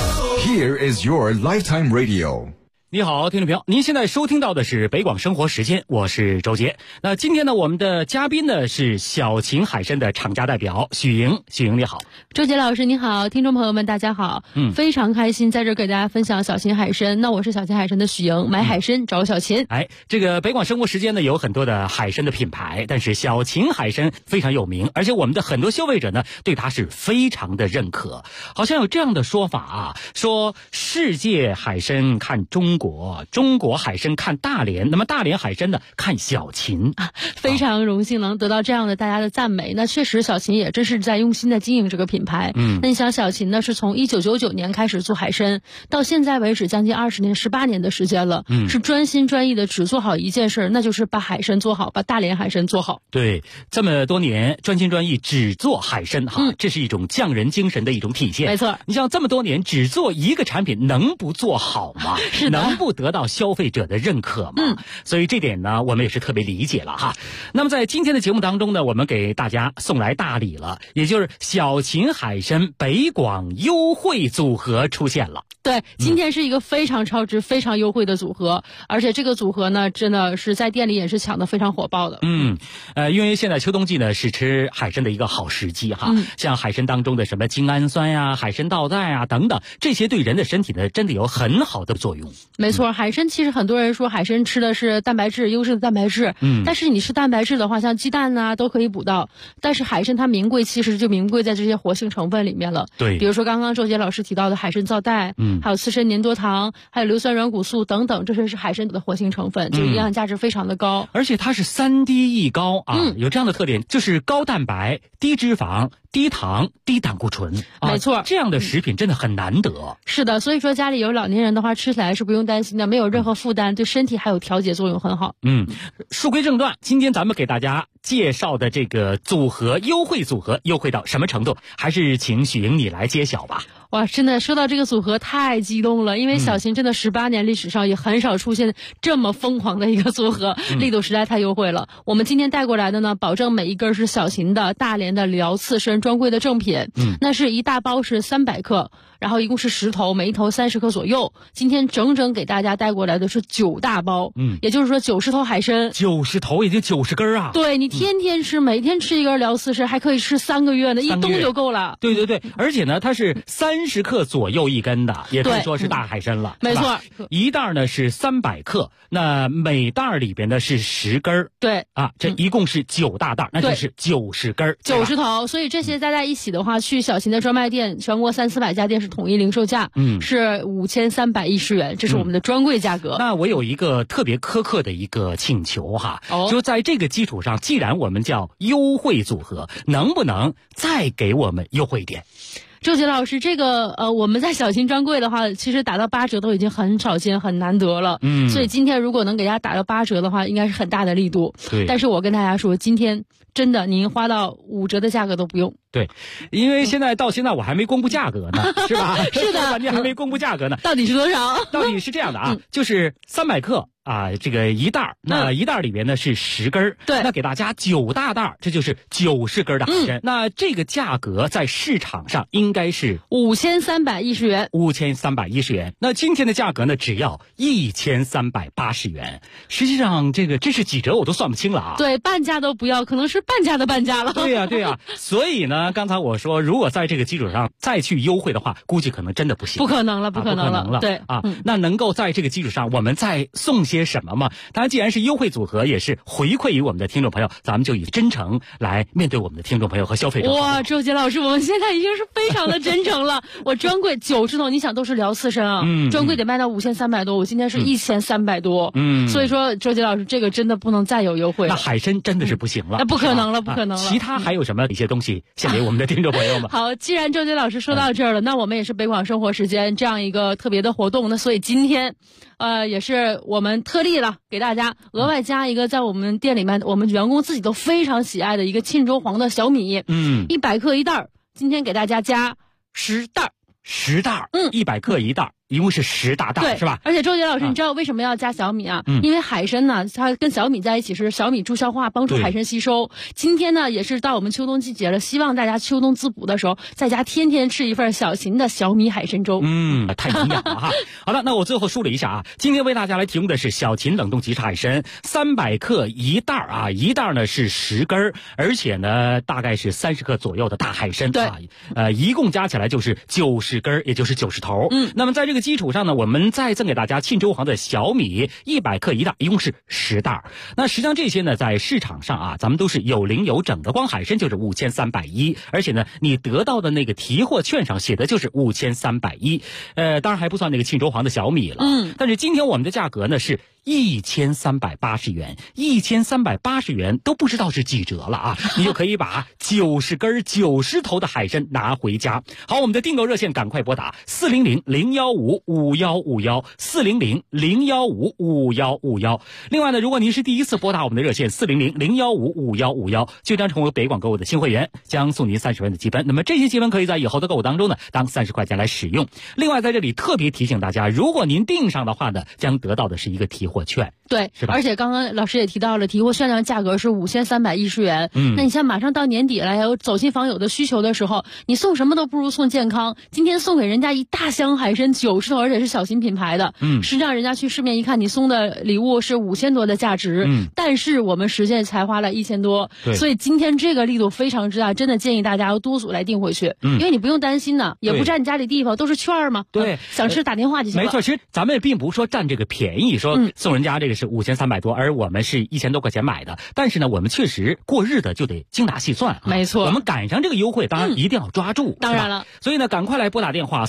Speaker 5: Here is your lifetime radio。
Speaker 2: 你好，听众朋友，您现在收听到的是北广生活时间，我是周杰。那今天呢，我们的嘉宾呢是小秦海参的厂家代表许莹。许莹你好。
Speaker 7: 周杰老师你好，听众朋友们大家好。非常开心在这给大家分享小秦海参。那我是小秦海参的许莹，买海参找小秦。
Speaker 2: 这个北广生活时间呢有很多的海参的品牌，但是小秦海参非常有名，而且我们的很多消费者呢对它是非常的认可。好像有这样的说法啊，说世界海参看中国，中国海参看大连，那么大连海参呢看小秦。
Speaker 7: 非常荣幸能得到这样的大家的赞美。那确实小秦也真是在用心的经营这个品牌。那你想小秦呢是从1999年开始做海参，到现在为止将近20年18年的时间了，是专心专意的只做好一件事，那就是把海参做好，把大连海参做好。
Speaker 2: 对，这么多年专心专意只做海参这是一种匠人精神的一种体现。
Speaker 7: 没错，
Speaker 2: 你像这么多年只做一个产品，能不做好吗？
Speaker 7: 是的，
Speaker 2: 能不得到消费者的认可吗？所以这点呢我们也是特别理解了哈。那么在今天的节目当中呢，我们给大家送来大礼了，也就是小秦海参北广优惠组合出现了。
Speaker 7: 对，今天是一个非常超值、非常优惠的组合，而且这个组合呢，真的是在店里也是抢得非常火爆的。
Speaker 2: 因为现在秋冬季呢是吃海参的一个好时机哈。像海参当中的什么精氨酸呀、海参皂苷啊等等，这些对人的身体呢真的有很好的作用。
Speaker 7: 没错，海参其实很多人说海参吃的是蛋白质，优质的蛋白质。但是你吃蛋白质的话，像鸡蛋啊都可以补到，但是海参它名贵，其实就名贵在这些活性成分里面了。
Speaker 2: 对，
Speaker 7: 比如说刚刚周杰老师提到的海参皂苷，还有刺参粘多糖，还有硫酸软骨素等等，这些是海参的活性成分，这个营养价值非常的高。
Speaker 2: 而且它是3低一高啊，有这样的特点，就是高蛋白、低脂肪、低糖、低胆固醇。
Speaker 7: 没错，
Speaker 2: 这样的食品真的很难得。
Speaker 7: 是的，所以说家里有老年人的话，吃起来是不用担心的，没有任何负担，对身体还有调节作用很好。
Speaker 2: 书归正传，今天咱们给大家
Speaker 14: 介绍的这个组合优惠到什么程度？还是请许莹你来揭晓吧。
Speaker 15: 哇，真的说到这个组合太激动了，因为小秦真的18年历史上也很少出现这么疯狂的一个组合，力度实在太优惠了。我们今天带过来的呢，保证每一根是小秦的大连的辽刺参专柜的正品，那是一大包是300克，然后一共是10头，每一头30克左右。今天整整给大家带过来的是9大包，也就是说90头海参
Speaker 14: ，90头也就90根啊。
Speaker 15: 对，你天天吃，每天吃一根辽刺参，还可以吃3个月呢，一冬就够了。
Speaker 14: 对对对，而且呢，它是30克左右一根的，也可以说是大海参了。
Speaker 15: 没错，
Speaker 14: 一袋呢是300克，那每袋里边呢是10根。
Speaker 15: 对
Speaker 14: 啊，这一共是9大袋，那就是90根
Speaker 15: ，90头。所以这些加在一起的话，去小秦的专卖店，全国300-400家店是统一零售价，是5310元，这是我们的专柜价格。
Speaker 14: 那我有一个特别苛刻的一个请求哈，就在这个基础上，既然我们叫优惠组合，能不能再给我们优惠一点？
Speaker 15: 周杰老师，这个我们在小秦专柜的话，其实打到8折都已经很少见、很难得了。所以今天如果能给大家打到8折的话，应该是很大的力度。
Speaker 14: 对。
Speaker 15: 但是我跟大家说，今天真的您花到5折的价格都不用。
Speaker 14: 对，因为到现在我还没公布价格呢，是吧？
Speaker 15: 是的，
Speaker 14: 你还没公布价格呢。
Speaker 15: 到底是多少？
Speaker 14: 到底是这样的啊，就是300克。这个一袋，那一袋里边呢是10根，
Speaker 15: 对，
Speaker 14: 那给大家9大袋，这就是90根的海参。那这个价格在市场上应该是
Speaker 15: 5310元
Speaker 14: ，5310元。那今天的价格呢，只要1380元。实际上，这是几折我都算不清了啊。
Speaker 15: 对，半价都不要，可能是半价的半价了。
Speaker 14: 对呀，对呀。所以呢，刚才我说，如果在这个基础上再去优惠的话，估计可能真的不行。
Speaker 15: 不可能了，不可能了。
Speaker 14: 对啊，那能够在这个基础上，我们再送些什么吗？当然，既然是优惠组合，也是回馈于我们的听众朋友，咱们就以真诚来面对我们的听众朋友和消费者。
Speaker 15: 哇，周杰老师，我们现在已经是非常的真诚了。我专柜90头，你想都是辽刺参啊，专柜得卖到5300多，我今天是1300多，所以说周杰老师这个真的不能再有优惠了。
Speaker 14: 那海参真的是不行了，
Speaker 15: 那不可能了，不可能了。
Speaker 14: 其他还有什么一些东西献给我们的听众朋友们？
Speaker 15: 好，既然周杰老师说到这儿了，那我们也是北广生活时间这样一个特别的活动，那所以今天也是我们特例了，给大家额外加一个在我们店里面我们员工自己都非常喜爱的一个沁州黄的小米，100克一袋，今天给大家加10袋
Speaker 14: ，10袋，100克一袋。一共是10大袋，是吧？
Speaker 15: 而且周杰老师，你知道为什么要加小米啊？因为海参呢，它跟小米在一起是小米助消化，帮助海参吸收。今天呢，也是到我们秋冬季节了，希望大家秋冬滋补的时候，在家天天吃一份小秦的小米海参粥。
Speaker 14: 太营养了哈。好了，那我最后梳理一下啊，今天为大家来提供的是小秦冷冻即食海参300克一袋啊，一袋呢是10根，而且呢大概是30克左右的大海参啊，一共加起来就是90根，也就是90头。那么在这个基础上呢，我们再赠给大家沁州黄的小米100克一袋，一共是10袋。那实际上这些呢，在市场上啊，咱们都是有零有整的，光海参就是5310，而且呢，你得到的那个提货券上写的就是5310，当然还不算那个沁州黄的小米了。但是今天我们的价格呢是1380元，1380元都不知道是几折了啊！你就可以把90根90头的海参拿回家。好，我们的订购热线赶快拨打400-015-5151，400-015-5151。另外呢，如果您是第一次拨打我们的热线400-015-5151，就将成为北广购物的新会员，将送您30元的积分。那么这些积分可以在以后的购物当中呢，当30块钱来使用。另外在这里特别提醒大家，如果您订上的话呢，将得到的是一个提货券。
Speaker 15: 对，是吧？而且刚刚老师也提到了，提货券的价格是5310元。那你像马上到年底了，还有走亲访友的需求的时候，你送什么都不如送健康。今天送给人家一大箱海参90头，而且是小型品牌的。实际上人家去市面一看，你送的礼物是5000多的价值，但是我们实际才花了1000多。所以今天这个力度非常之大，真的建议大家要多组来订回去，因为你不用担心呢，也不占你家里地方，都是券嘛。
Speaker 14: 对，
Speaker 15: 想吃打电话就行了。
Speaker 14: 没错，其实咱们也并不是说占这个便宜，说送人家这个是5300多，而我们是1000多块钱买的。但是呢，我们确实过日子就得精打细算。
Speaker 15: 没错，
Speaker 14: 我们赶上这个优惠，当然一定要抓住。
Speaker 15: 当然了，
Speaker 14: 所以呢，赶快来拨打电话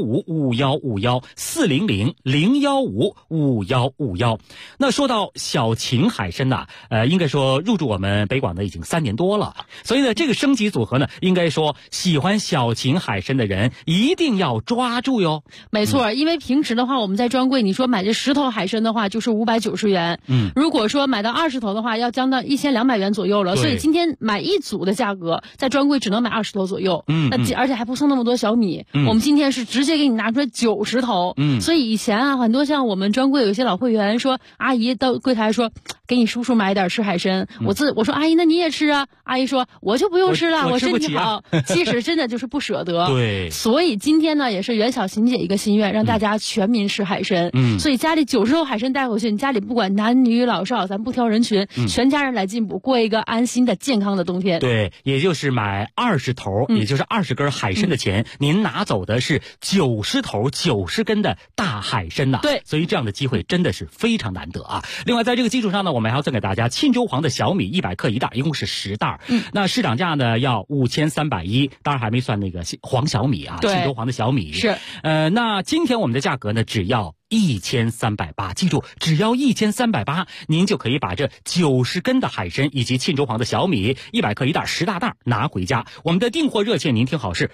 Speaker 14: 400-015-5151，400-015-5151。那说到小秦海参呐，应该说入驻我们北广呢已经3年多了，所以呢，这个升级组合呢，应该说喜欢小秦海参的人一定要抓住哟。
Speaker 15: 没错，因为平时的话，我们在专柜你说买这10头海参的话，就是590元。如果说买到20头的话，要将到1200元左右了。所以今天买一组的价格，在专柜只能买20头左右。而且还不送那么多小米。我们今天是直接给你拿出来90头。所以以前啊，很多像我们专柜有一些老会员说，阿姨到柜台说，给你叔叔买点吃海参。我说阿姨，那你也吃啊？阿姨说我就不用吃了，我身体好。其实真的就是不舍得。
Speaker 14: 对。
Speaker 15: 所以今天呢，也是袁小琴姐一个心愿，让大家全民吃海参。所以家里90头海参带回去，你家里不管男女老少，咱不挑人群，全家人来进补，过一个安心的健康的冬天。
Speaker 14: 对，也就是买20头，也就是20根海参的钱，您拿走的是90头90根的大海参呐。
Speaker 15: 对，
Speaker 14: 所以这样的机会真的是非常难得啊。另外，在这个基础上呢，我们还要赠给大家沁州黄的小米100克一袋，一共是10袋。那市场价呢要5310，当然还没算那个黄小米啊，沁州黄的小米
Speaker 15: 是。
Speaker 14: 那今天我们的价格呢，只要1380，记住，只要1380，您就可以把这90根的海参以及沁州黄的小米100克一袋10大袋拿回家。我们的订货热线您听好是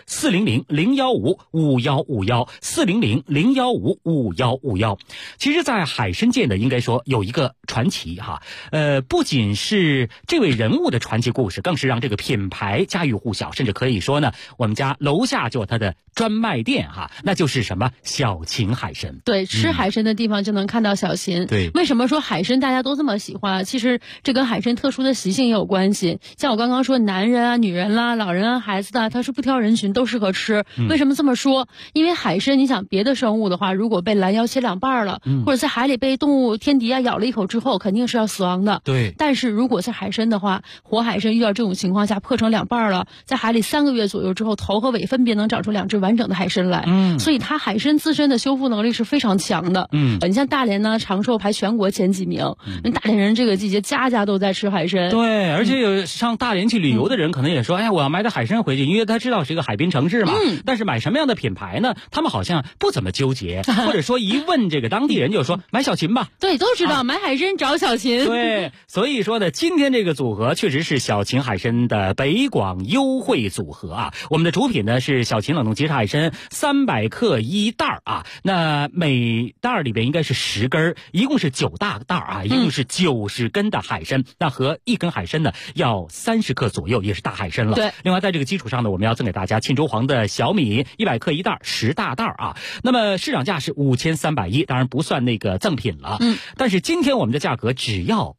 Speaker 14: 400-015-5151，400-015-5151。其实在海参界呢，应该说有一个传奇哈，不仅是这位人物的传奇故事，更是让这个品牌家喻户晓，甚至可以说呢，我们家楼下就有它的专卖店哈，那就是什么小秦海参。
Speaker 15: 对，吃海参的地方就能看到小秦。
Speaker 14: 对，
Speaker 15: 为什么说海参大家都这么喜欢？其实这跟海参特殊的习性也有关系。像我刚刚说，男人啊、女人啦、老人啊、孩子啊，他是不挑人群，都适合吃。为什么这么说？因为海参，你想别的生物的话，如果被拦腰切2半了，或者在海里被动物天敌啊咬了一口之后，肯定是要死亡的。
Speaker 14: 对。
Speaker 15: 但是如果是海参的话，活海参遇到这种情况下破成2半了，在海里3个月左右之后，头和尾分别能长出2只完整的海参来。所以它海参自身的修复能力是非常强的。你像大连呢，长寿排全国前几名。大连人这个季节家家都在吃海参。
Speaker 14: 对，而且有上大连去旅游的人可能也说，哎呀，我要买点海参回去，因为他知道是一个海滨城市嘛。但是买什么样的品牌呢？他们好像不怎么纠结，或者说一问这个当地人就说买小秦吧。
Speaker 15: 对，都知道买海参找小秦。
Speaker 14: 对，所以说呢，今天这个组合确实是小秦海参的北广优惠组合啊。我们的主品呢是小秦冷冻即食海参300克一袋啊，那每袋里边应该是10根，一共是9大袋啊，一共是90根的海参。那和1根海参呢要30克左右，也是大海参了。
Speaker 15: 对。
Speaker 14: 另外在这个基础上呢，我们要赠给大家沁州黄的小米100克一袋10大袋啊。那么市场价是5310，当然不算那个赠品了。但是今天我们的价格只要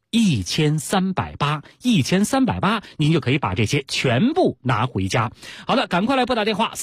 Speaker 14: 1380，1380，您就可以把这些全部拿回家。好的，赶快来拨打电话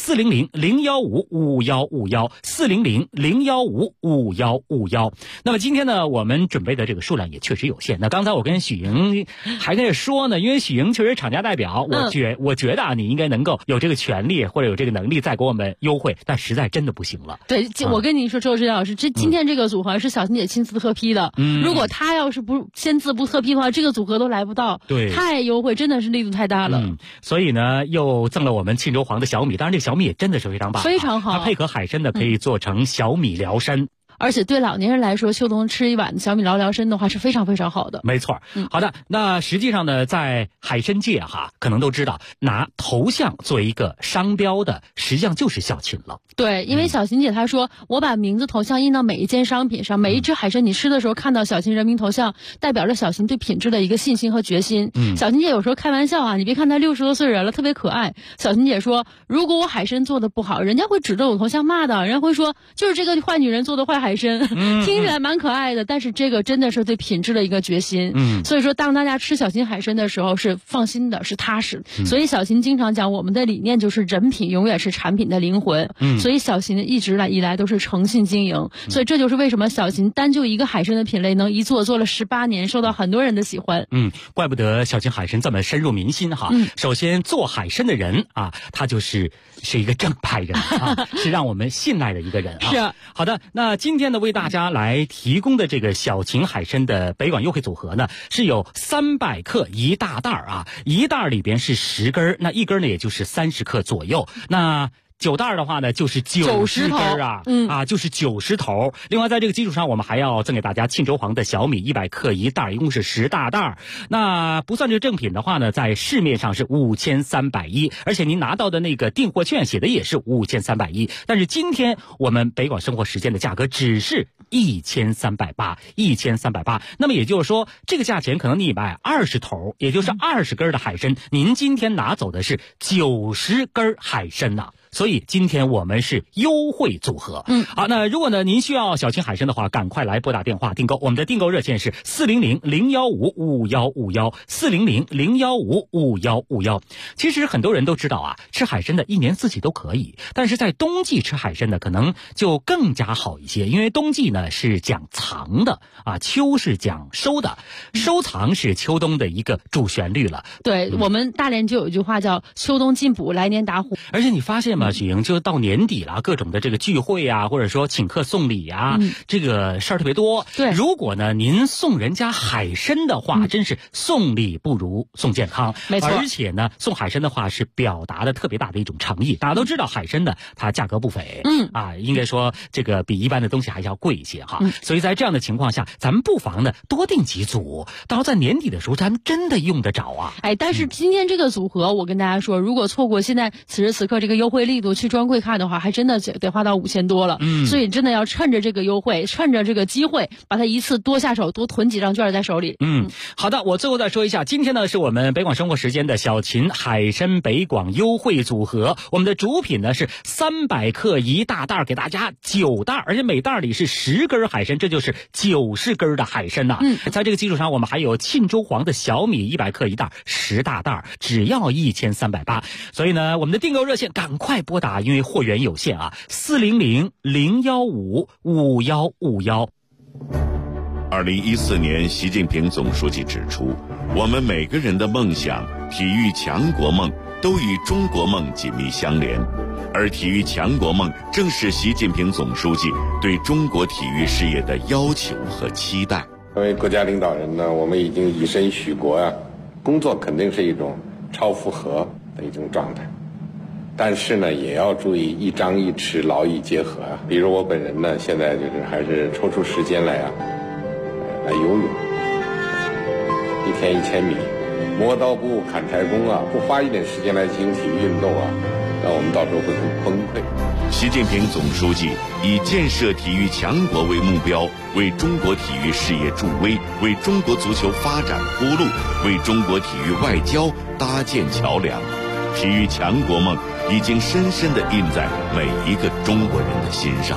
Speaker 14: 400-015-5151，400-015-5151。那么今天呢，我们准备的这个数量也确实有限。那刚才我跟许莹还在这说呢，因为许莹确实厂家代表，我觉得啊，你应该能够有这个权利或者有这个能力再给我们优惠，但实在真的不行了。
Speaker 15: 对，我跟你说，周指导老师，今天这个组合是小秦姐亲自特批的。如果她要是不签字不特批的话，这个组合都来不到。
Speaker 14: 对，
Speaker 15: 太优惠，真的是力度太大了。
Speaker 14: 所以呢，又赠了我们沁州黄的小米，当然这个小米也真的是非常棒，
Speaker 15: 非常好。
Speaker 14: 它配合海参呢，可以做成小米辽参。
Speaker 15: 而且对老年人来说，秋冬吃一碗小米辽参的话是非常非常好的。
Speaker 14: 没错。好的，那实际上呢，在海参界可能都知道，拿头像作为一个商标的，实际上就是小秦了。
Speaker 15: 对，因为小秦姐她说，我把名字头像印到每一件商品上，每一只海参你吃的时候看到小秦人民头像，代表着小秦对品质的一个信心和决心。小秦姐有时候开玩笑啊，你别看她60多岁人了，特别可爱。小秦姐说，如果我海参做的不好，人家会指着我头像骂的，人家会说就是这个坏女人做的坏海参。听起来蛮可爱的，但是这个真的是对品质的一个决心。所以说当大家吃小秦海参的时候是放心的，是踏实。所以小秦经常讲，我们的理念就是人品永远是产品的灵魂。所以小秦一直以来都是诚信经营。所以这就是为什么小秦单就一个海参的品类能一做了18年，受到很多人的喜欢。
Speaker 14: 怪不得小秦海参这么深入民心哈。首先做海参的人啊，他是一个正派人啊，是让我们信赖的一个人啊。
Speaker 15: 是。
Speaker 14: 好的，那今天呢为大家来提供的这个小秦海参的北广优惠组合呢，是有300克一大袋啊，一袋里边是10根，那1根呢也就是30克左右。那 9袋的话呢，就是90根啊，就是90头。另外，在这个基础上，我们还要赠给大家沁州黄的小米100克1袋，一共是10大袋。那不算这个正品的话呢，在市面上是5310，而且您拿到的那个订货券写的也是5310。但是今天我们北广生活时间的价格只是1380，1380。那么也就是说，这个价钱可能你买20头，也就是20根的海参，您今天拿走的是90根海参呐。所以今天我们是优惠组合。好，那如果呢您需要小青海参的话，赶快来拨打电话订购。我们的订购热线是400-015-5151，400-015-5151。其实很多人都知道啊，吃海参的一年四季都可以，但是在冬季吃海参呢，可能就更加好一些，因为冬季呢是讲藏的啊，秋是讲收的，收藏是秋冬的一个主旋律了。
Speaker 15: 对，我们大连就有一句话叫秋冬进补，来年打虎。
Speaker 14: 而且你发现吗，许莹，就到年底了，各种的这个聚会啊，或者说请客送礼啊，这个事儿特别多。
Speaker 15: 对，
Speaker 14: 如果呢您送人家海参的话，真是送礼不如送健康。
Speaker 15: 没错，
Speaker 14: 而且呢送海参的话是表达的特别大的一种诚意。大家都知道海参呢它价格不菲，应该说这个比一般的东西还要贵一些哈。所以在这样的情况下，咱们不妨呢多订几组，到时候在年底的时候咱们真的用得着啊。
Speaker 15: 但是今天这个组合，我跟大家说，如果错过现在此时此刻这个优惠力度去专柜看的话，还真的得花到5000多了。所以真的要趁着这个优惠，趁着这个机会，把它一次多下手，多囤几张券在手里。
Speaker 14: 好的，我最后再说一下，今天呢是我们北广生活时间的小秦海参北广优惠组合，我们的主品呢是300克1大袋，给大家9袋，而且每袋里是10根海参，这就是90根的海参呐。在这个基础上，我们还有沁州黄的小米100克1袋10大袋，只要1380。所以呢，我们的订购热线赶快拨打，因为货源有限啊，400-015-5151。
Speaker 16: 2014年，习近平总书记指出，我们每个人的梦想、体育强国梦都与中国梦紧密相连，而体育强国梦正是习近平总书记对中国体育事业的要求和期待。
Speaker 17: 作为国家领导人呢，我们已经以身许国啊，工作肯定是一种超负荷的一种状态，但是呢，也要注意一张一弛，劳逸结合啊。比如我本人呢，现在就是还是抽出时间来游泳，1天1000米，磨刀不误砍柴工啊，不花一点时间来进行体育运动啊，那我们到时候会很崩溃。
Speaker 16: 习近平总书记以建设体育强国为目标，为中国体育事业助威，为中国足球发展铺路，为中国体育外交搭建桥梁。体育强国梦已经深深地印在每一个中国人的心上。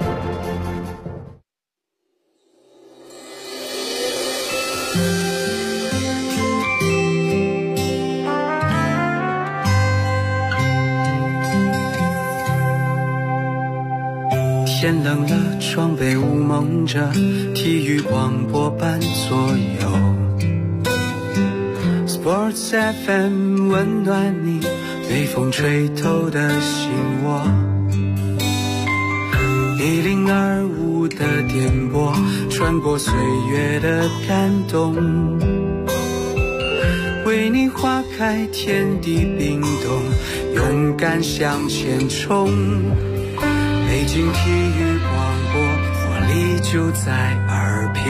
Speaker 4: 天冷了，窗被雾蒙着，体育广播伴左右。Sports FM 温暖你，被风吹透的心窝。1025的电波，穿过岁月的感动，为你划开天地冰冻，勇敢向前冲。北京体育广播，活力就在耳边。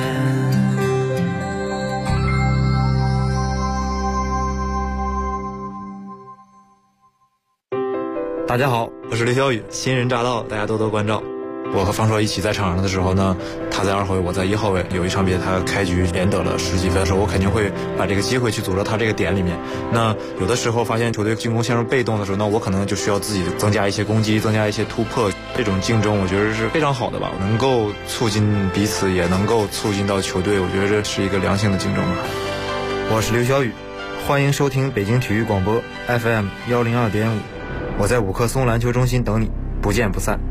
Speaker 18: 大家好，我是刘晓宇，新人乍到，大家多多关照。我和方硕一起在场上的时候呢，他在2号位，我在1号位。有一场比赛他开局连得了10几分的时候，我肯定会把这个机会去组织他这个点里面。那有的时候发现球队进攻陷入被动的时候，那我可能就需要自己增加一些攻击，增加一些突破。这种竞争我觉得是非常好的吧，能够促进彼此，也能够促进到球队，我觉得这是一个良性的竞争吧。
Speaker 19: 我是刘晓宇，欢迎收听北京体育广播 FM 102.5，我在五棵松篮球中心等你，不见不散。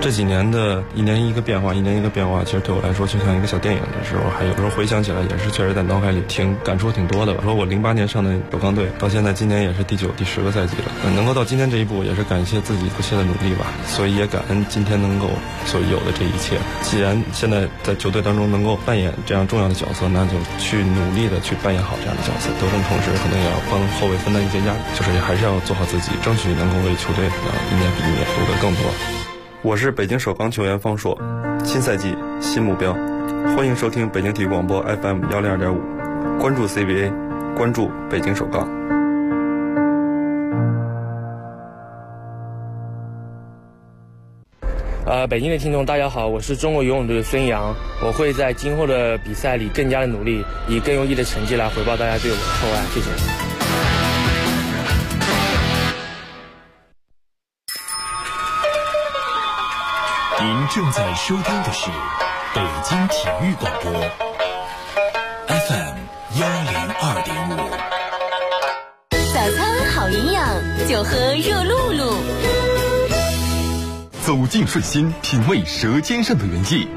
Speaker 20: 这几年的一年一个变化，其实对我来说就像一个小电影的时候，还有时候回想起来也是确实在脑海里感触挺多的。说我08年上的首钢队，到现在今年也是第9、第10个赛季了，能够到今天这一步，也是感谢自己不懈的努力吧。所以也感恩今天能够所有的这一切。既然现在在球队当中能够扮演这样重要的角色，那就去努力的去扮演好这样的角色。得分同时可能也要帮后卫分担一些压力，就是还是要做好自己，争取能够为球队一年比一年夺得更多。我是北京首钢球员方硕，新赛季新目标，欢迎收听北京体育广播 FM 102.5，关注 CBA， 关注北京首钢。
Speaker 21: 北京的听众大家好，我是中国游泳队的孙杨，我会在今后的比赛里更加的努力，以更优异的成绩来回报大家对我的厚爱，谢谢。
Speaker 2: 您正在收听的是北京体育广播 FM 102.5。
Speaker 8: 早餐好营养，就喝热露露。
Speaker 3: 走进顺心，品味舌尖上的原液。